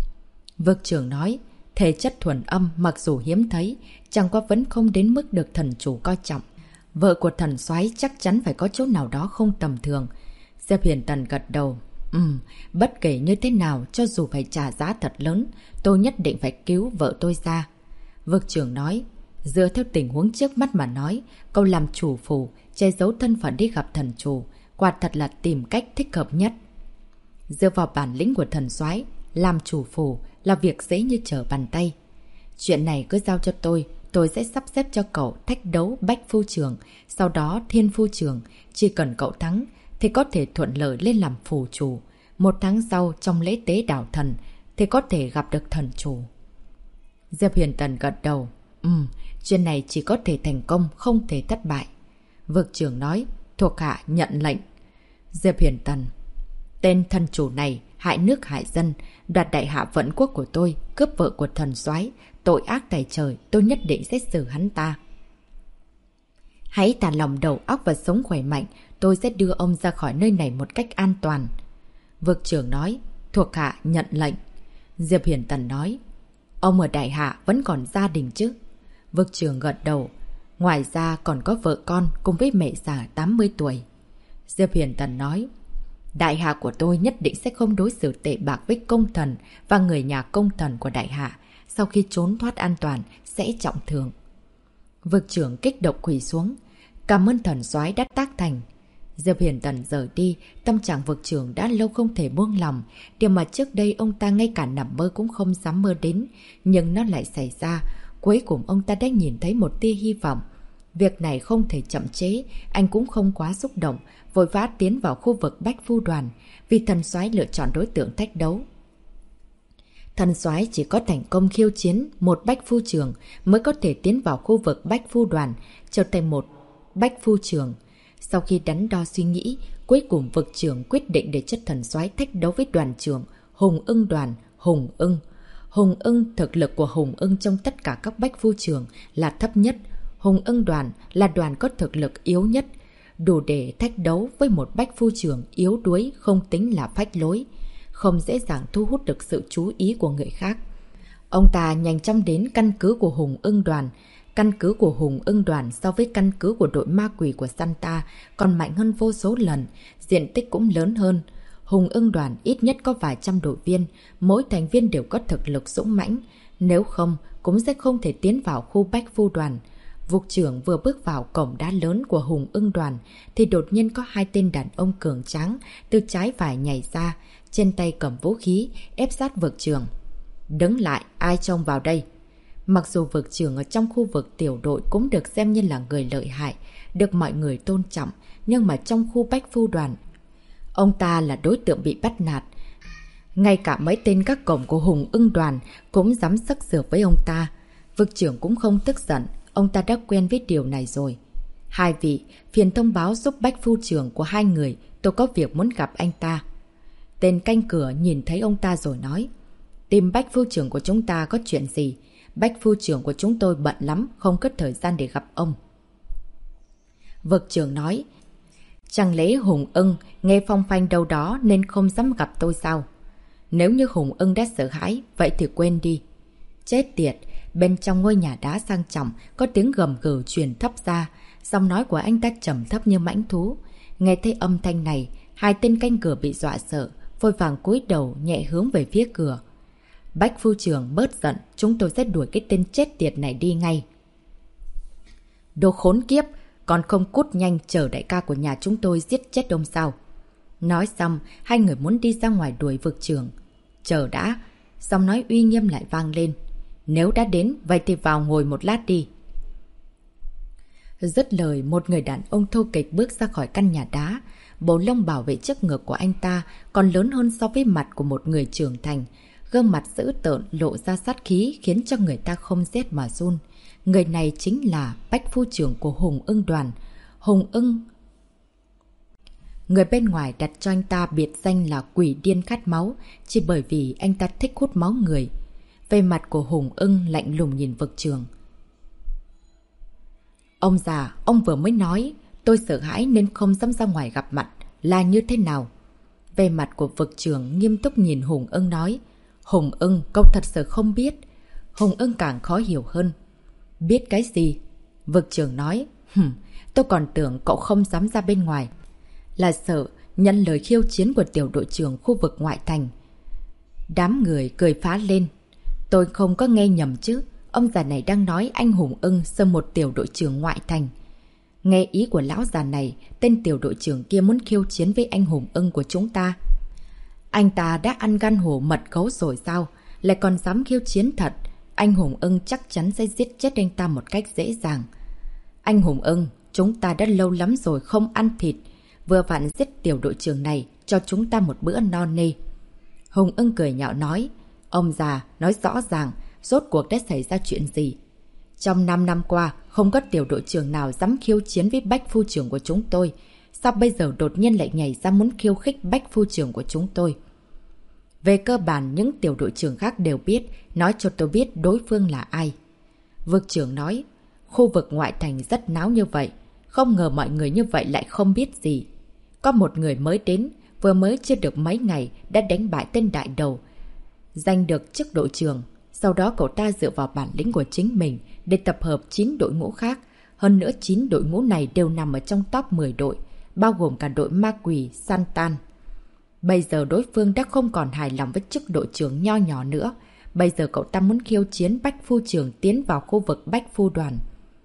Vực trưởng nói, thể chất thuần âm mặc dù hiếm thấy, chẳng qua vẫn không đến mức được thần chủ coi trọng. Vợ của thần soái chắc chắn phải có chỗ nào đó không tầm thường. Diệp Huyền Tần gật đầu. Bất kể như thế nào, cho dù phải trả giá thật lớn, tôi nhất định phải cứu vợ tôi ra. Vực trưởng nói, dựa theo tình huống trước mắt mà nói, câu làm chủ phù, che giấu thân phận đi gặp thần chủ, quả thật là tìm cách thích hợp nhất. Dựa vào bản lĩnh của thần soái, làm chủ phù là việc dễ như trở bàn tay. Chuyện này cứ giao cho tôi sẽ sắp xếp cho cậu thách đấu Bách Phu Trường, sau đó Thiên Phu Trường. Chỉ cần cậu thắng thì có thể thuận lợi lên làm phù chủ. 1 tháng sau trong lễ tế đảo thần thì có thể gặp được thần chủ. Diệp Huyền Tần gật đầu. Chuyện này chỉ có thể thành công, không thể thất bại. Vực trưởng nói, thuộc hạ nhận lệnh. Diệp Huyền Tần, tên thần chủ này hại nước hại dân, đoạt đại hạ vận quốc của tôi, cướp vợ của thần soái, tội ác tày trời, tôi nhất định sẽ xử hắn ta. Hãy thả lòng đầu óc và sống khỏe mạnh, tôi sẽ đưa ông ra khỏi nơi này một cách an toàn. Vực trưởng nói, thuộc hạ nhận lệnh. Diệp Huyền Tần nói, ông ở đại hạ vẫn còn gia đình chứ? Vực trưởng gật đầu, ngoài ra còn có vợ con cùng với mẹ già 80 tuổi. Diệp Huyền Tần nói, đại hạ của tôi nhất định sẽ không đối xử tệ bạc với công thần và người nhà công thần của đại hạ. Sau khi trốn thoát an toàn sẽ trọng thưởng. Vực trưởng kích động quỳ xuống, cảm ơn thần soái đã tác thành. Diệp Huyền Tần rời đi, tâm trạng vực trưởng đã lâu không thể buông lòng. Điều mà trước đây ông ta ngay cả nằm mơ cũng không dám mơ đến, nhưng nó lại xảy ra. Cuối cùng ông ta đã nhìn thấy một tia hy vọng. Việc này không thể chậm chế, anh cũng không quá xúc động, vội vã tiến vào khu vực bách phu đoàn, vì thần soái lựa chọn đối tượng thách đấu. Thần soái chỉ có thành công khiêu chiến một bách phu trưởng mới có thể tiến vào khu vực bách phu đoàn, trở thành một bách phu trưởng. Sau khi đắn đo suy nghĩ, cuối cùng vực trưởng quyết định để cho thần soái thách đấu với đoàn trưởng Hùng Ưng đoàn. Hùng Ưng, thực lực của Hùng Ưng trong tất cả các bách phu trưởng là thấp nhất. Hùng Ưng đoàn là đoàn có thực lực yếu nhất, đủ để thách đấu với một bách phu trưởng yếu đuối không tính là phách lối, không dễ dàng thu hút được sự chú ý của người khác. Ông ta nhanh chóng đến căn cứ của Hùng Ưng đoàn. Căn cứ của Hùng Ưng đoàn so với căn cứ của đội ma quỷ của Santa còn mạnh hơn vô số lần, diện tích cũng lớn hơn. Hùng Ưng đoàn ít nhất có vài trăm đội viên, mỗi thành viên đều có thực lực dũng mãnh, nếu không cũng sẽ không thể tiến vào khu bách phu đoàn. Vụ trưởng vừa bước vào cổng đá lớn của Hùng Ưng đoàn thì đột nhiên có hai tên đàn ông cường tráng từ trái phải nhảy ra, trên tay cầm vũ khí, ép sát vực trưởng. Đứng lại, ai trông vào đây? Mặc dù vực trưởng ở trong khu vực tiểu đội cũng được xem như là người lợi hại, được mọi người tôn trọng, nhưng mà trong khu bách phu đoàn, ông ta là đối tượng bị bắt nạt. Ngay cả mấy tên các cổng của Hùng Ưng đoàn cũng dám sắc sược với ông ta. Vực trưởng cũng không tức giận, ông ta đã quen với điều này rồi. Hai vị, phiền thông báo giúp bách phu trưởng của hai người, tôi có việc muốn gặp anh ta. Tên canh cửa nhìn thấy ông ta rồi nói, tìm bách phu trưởng của chúng ta có chuyện gì? Bách phu trưởng của chúng tôi bận lắm, không có thời gian để gặp ông. Vực trưởng nói, chẳng lẽ Hùng Ưng nghe phong phanh đâu đó nên không dám gặp tôi sao? Nếu như Hùng Ưng đã sợ hãi, vậy thì quên đi. Chết tiệt, bên trong ngôi nhà đá sang trọng có tiếng gầm gừ truyền thấp ra, giọng nói của anh ta trầm thấp như mãnh thú. Nghe thấy âm thanh này, hai tên canh cửa bị dọa sợ, vội vàng cúi đầu nhẹ hướng về phía cửa. Bách phu trưởng bớt giận, chúng tôi sẽ đuổi cái tên chết tiệt này đi ngay. Đồ khốn kiếp, còn không cút nhanh chờ đại ca của nhà chúng tôi giết chết ông sao? Nói xong, hai người muốn đi ra ngoài đuổi vực trưởng. Chờ đã, giọng nói uy nghiêm lại vang lên. Nếu đã đến, vậy thì vào ngồi một lát đi. Dứt lời, một người đàn ông thô kệch bước ra khỏi căn nhà đá. Bộ lông bảo vệ trước ngực của anh ta còn lớn hơn so với mặt của một người trưởng thành. Gương mặt dữ tợn lộ ra sát khí khiến cho người ta không rét mà run. Người này chính là bách phu trưởng của Hùng Ưng đoàn. Hùng Ưng. Người bên ngoài đặt cho anh ta biệt danh là quỷ điên khát máu, chỉ bởi vì anh ta thích hút máu người. Về mặt của Hùng Ưng lạnh lùng nhìn vực trưởng. Ông già, ông vừa mới nói, tôi sợ hãi nên không dám ra ngoài gặp mặt, là như thế nào? Về mặt của vực trưởng nghiêm túc nhìn Hùng Ưng nói. Hùng Ưng, cậu thật sự không biết. Hùng Ưng càng khó hiểu hơn. Biết cái gì? Vực trưởng nói. Tôi còn tưởng cậu không dám ra bên ngoài. Là sợ nhận lời khiêu chiến của tiểu đội trưởng khu vực ngoại thành. Đám người cười phá lên. Tôi không có nghe nhầm chứ. Ông già này đang nói anh Hùng Ưng sơ một tiểu đội trưởng ngoại thành. Nghe ý của lão già này, tên tiểu đội trưởng kia muốn khiêu chiến với anh Hùng Ưng của chúng ta. Anh ta đã ăn gan hổ mật gấu rồi sao? Lại còn dám khiêu chiến thật. Anh Hùng Ưng chắc chắn sẽ giết chết anh ta một cách dễ dàng. Anh Hùng Ưng, chúng ta đã lâu lắm rồi không ăn thịt. Vừa vặn giết tiểu đội trưởng này cho chúng ta một bữa no nê. Hùng Ưng cười nhạo nói. Ông già, nói rõ ràng, rốt cuộc đã xảy ra chuyện gì? Trong 5 năm qua, không có tiểu đội trưởng nào dám khiêu chiến với bách phu trưởng của chúng tôi. Sao bây giờ đột nhiên lại nhảy ra muốn khiêu khích bách phu trưởng của chúng tôi? Về cơ bản, những tiểu đội trưởng khác đều biết, nói cho tôi biết đối phương là ai. Vực trưởng nói, khu vực ngoại thành rất náo như vậy. Không ngờ mọi người như vậy lại không biết gì. Có một người mới đến, vừa mới chưa được mấy ngày đã đánh bại tên đại đầu, giành được chức đội trưởng. Sau đó cậu ta dựa vào bản lĩnh của chính mình để tập hợp 9 đội ngũ khác. Hơn nữa 9 đội ngũ này đều nằm ở trong top 10 đội, bao gồm cả đội ma quỷ Santan. Bây giờ đối phương đã không còn hài lòng với chức đội trưởng nho nhỏ nữa. Bây giờ cậu ta muốn khiêu chiến bách phu trưởng tiến vào khu vực bách phu đoàn.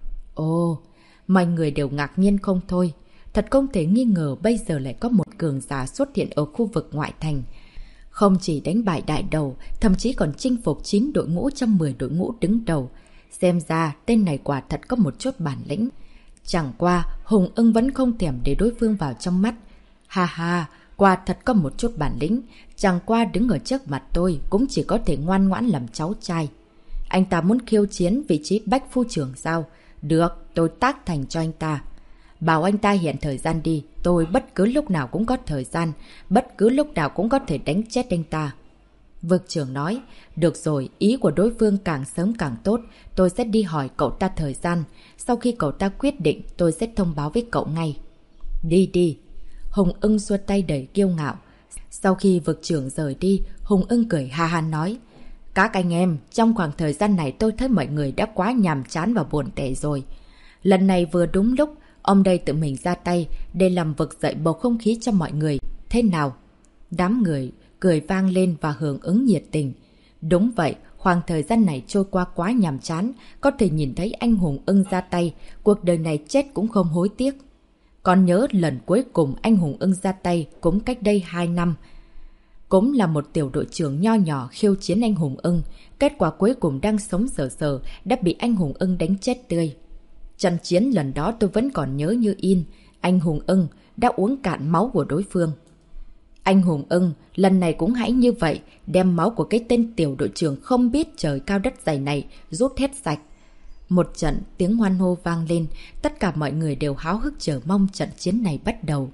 Ồ, mọi người đều ngạc nhiên không thôi. Thật không thể nghi ngờ bây giờ lại có một cường giả xuất hiện ở khu vực ngoại thành. Không chỉ đánh bại đại đầu, thậm chí còn chinh phục 9 đội ngũ trong 10 đội ngũ đứng đầu. Xem ra tên này quả thật có một chút bản lĩnh. Chẳng qua, Hùng Ưng vẫn không thèm để đối phương vào trong mắt. Ha ha, quả thật có một chút bản lĩnh, chẳng qua đứng ở trước mặt tôi cũng chỉ có thể ngoan ngoãn làm cháu trai. Anh ta muốn khiêu chiến vị trí bách phu trưởng sao? Được, tôi tác thành cho anh ta. Bảo anh ta hiện thời gian đi, tôi bất cứ lúc nào cũng có thời gian, bất cứ lúc nào cũng có thể đánh chết anh ta. Vực trưởng nói, được rồi, ý của đối phương càng sớm càng tốt, tôi sẽ đi hỏi cậu ta thời gian. Sau khi cậu ta quyết định, tôi sẽ thông báo với cậu ngay. Đi đi. Hùng Ưng xua tay đầy kiêu ngạo. Sau khi vực trưởng rời đi, Hùng Ưng cười ha ha nói, các anh em, trong khoảng thời gian này tôi thấy mọi người đã quá nhàm chán và buồn tẻ rồi. Lần này vừa đúng lúc, ông đây tự mình ra tay để làm vực dậy bầu không khí cho mọi người. Thế nào? Đám người cười vang lên và hưởng ứng nhiệt tình. Đúng vậy, khoảng thời gian này trôi qua quá nhàm chán, có thể nhìn thấy anh Hùng Ưng ra tay, cuộc đời này chết cũng không hối tiếc. Còn nhớ lần cuối cùng anh Hùng Ưng ra tay cũng cách đây 2 năm. Cũng là một tiểu đội trưởng nho nhỏ khiêu chiến anh Hùng Ưng, kết quả cuối cùng đang sống sờ sờ đã bị anh Hùng Ưng đánh chết tươi. Trận chiến lần đó tôi vẫn còn nhớ như in, anh Hùng Ưng đã uống cạn máu của đối phương. Anh Hùng Ưng lần này cũng hãy như vậy, đem máu của cái tên tiểu đội trưởng không biết trời cao đất dày này rút hết sạch. Một trận tiếng hoan hô vang lên, tất cả mọi người đều háo hức chờ mong trận chiến này bắt đầu.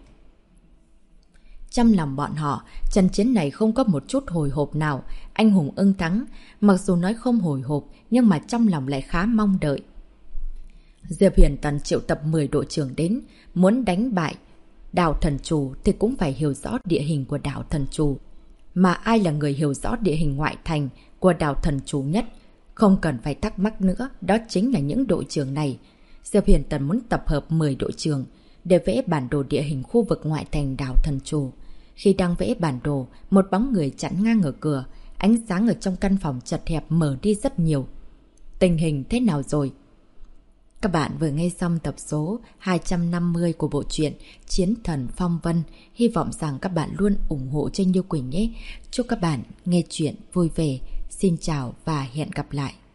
Trong lòng bọn họ, trận chiến này không có một chút hồi hộp nào, anh Hùng Ưng thắng, mặc dù nói không hồi hộp nhưng mà trong lòng lại khá mong đợi. Diệp Huyền Tần triệu tập 10 đội trưởng đến, muốn đánh bại đảo Thần Trù thì cũng phải hiểu rõ địa hình của đảo Thần Trù. Mà ai là người hiểu rõ địa hình ngoại thành của đảo Thần Trù nhất? Không cần phải thắc mắc nữa, đó chính là những đội trưởng này. Diệp Huyền Tần muốn tập hợp 10 đội trưởng để vẽ bản đồ địa hình khu vực ngoại thành đảo Thần Trù. Khi đang vẽ bản đồ, một bóng người chặn ngang ở cửa, ánh sáng ở trong căn phòng chật hẹp mở đi rất nhiều. Tình hình thế nào rồi? Các bạn vừa nghe xong tập số 250 của bộ truyện Chiến Thần Phong Vân. Hy vọng rằng các bạn luôn ủng hộ cho Như Quỳnh nhé. Chúc các bạn nghe truyện vui vẻ. Xin chào và hẹn gặp lại.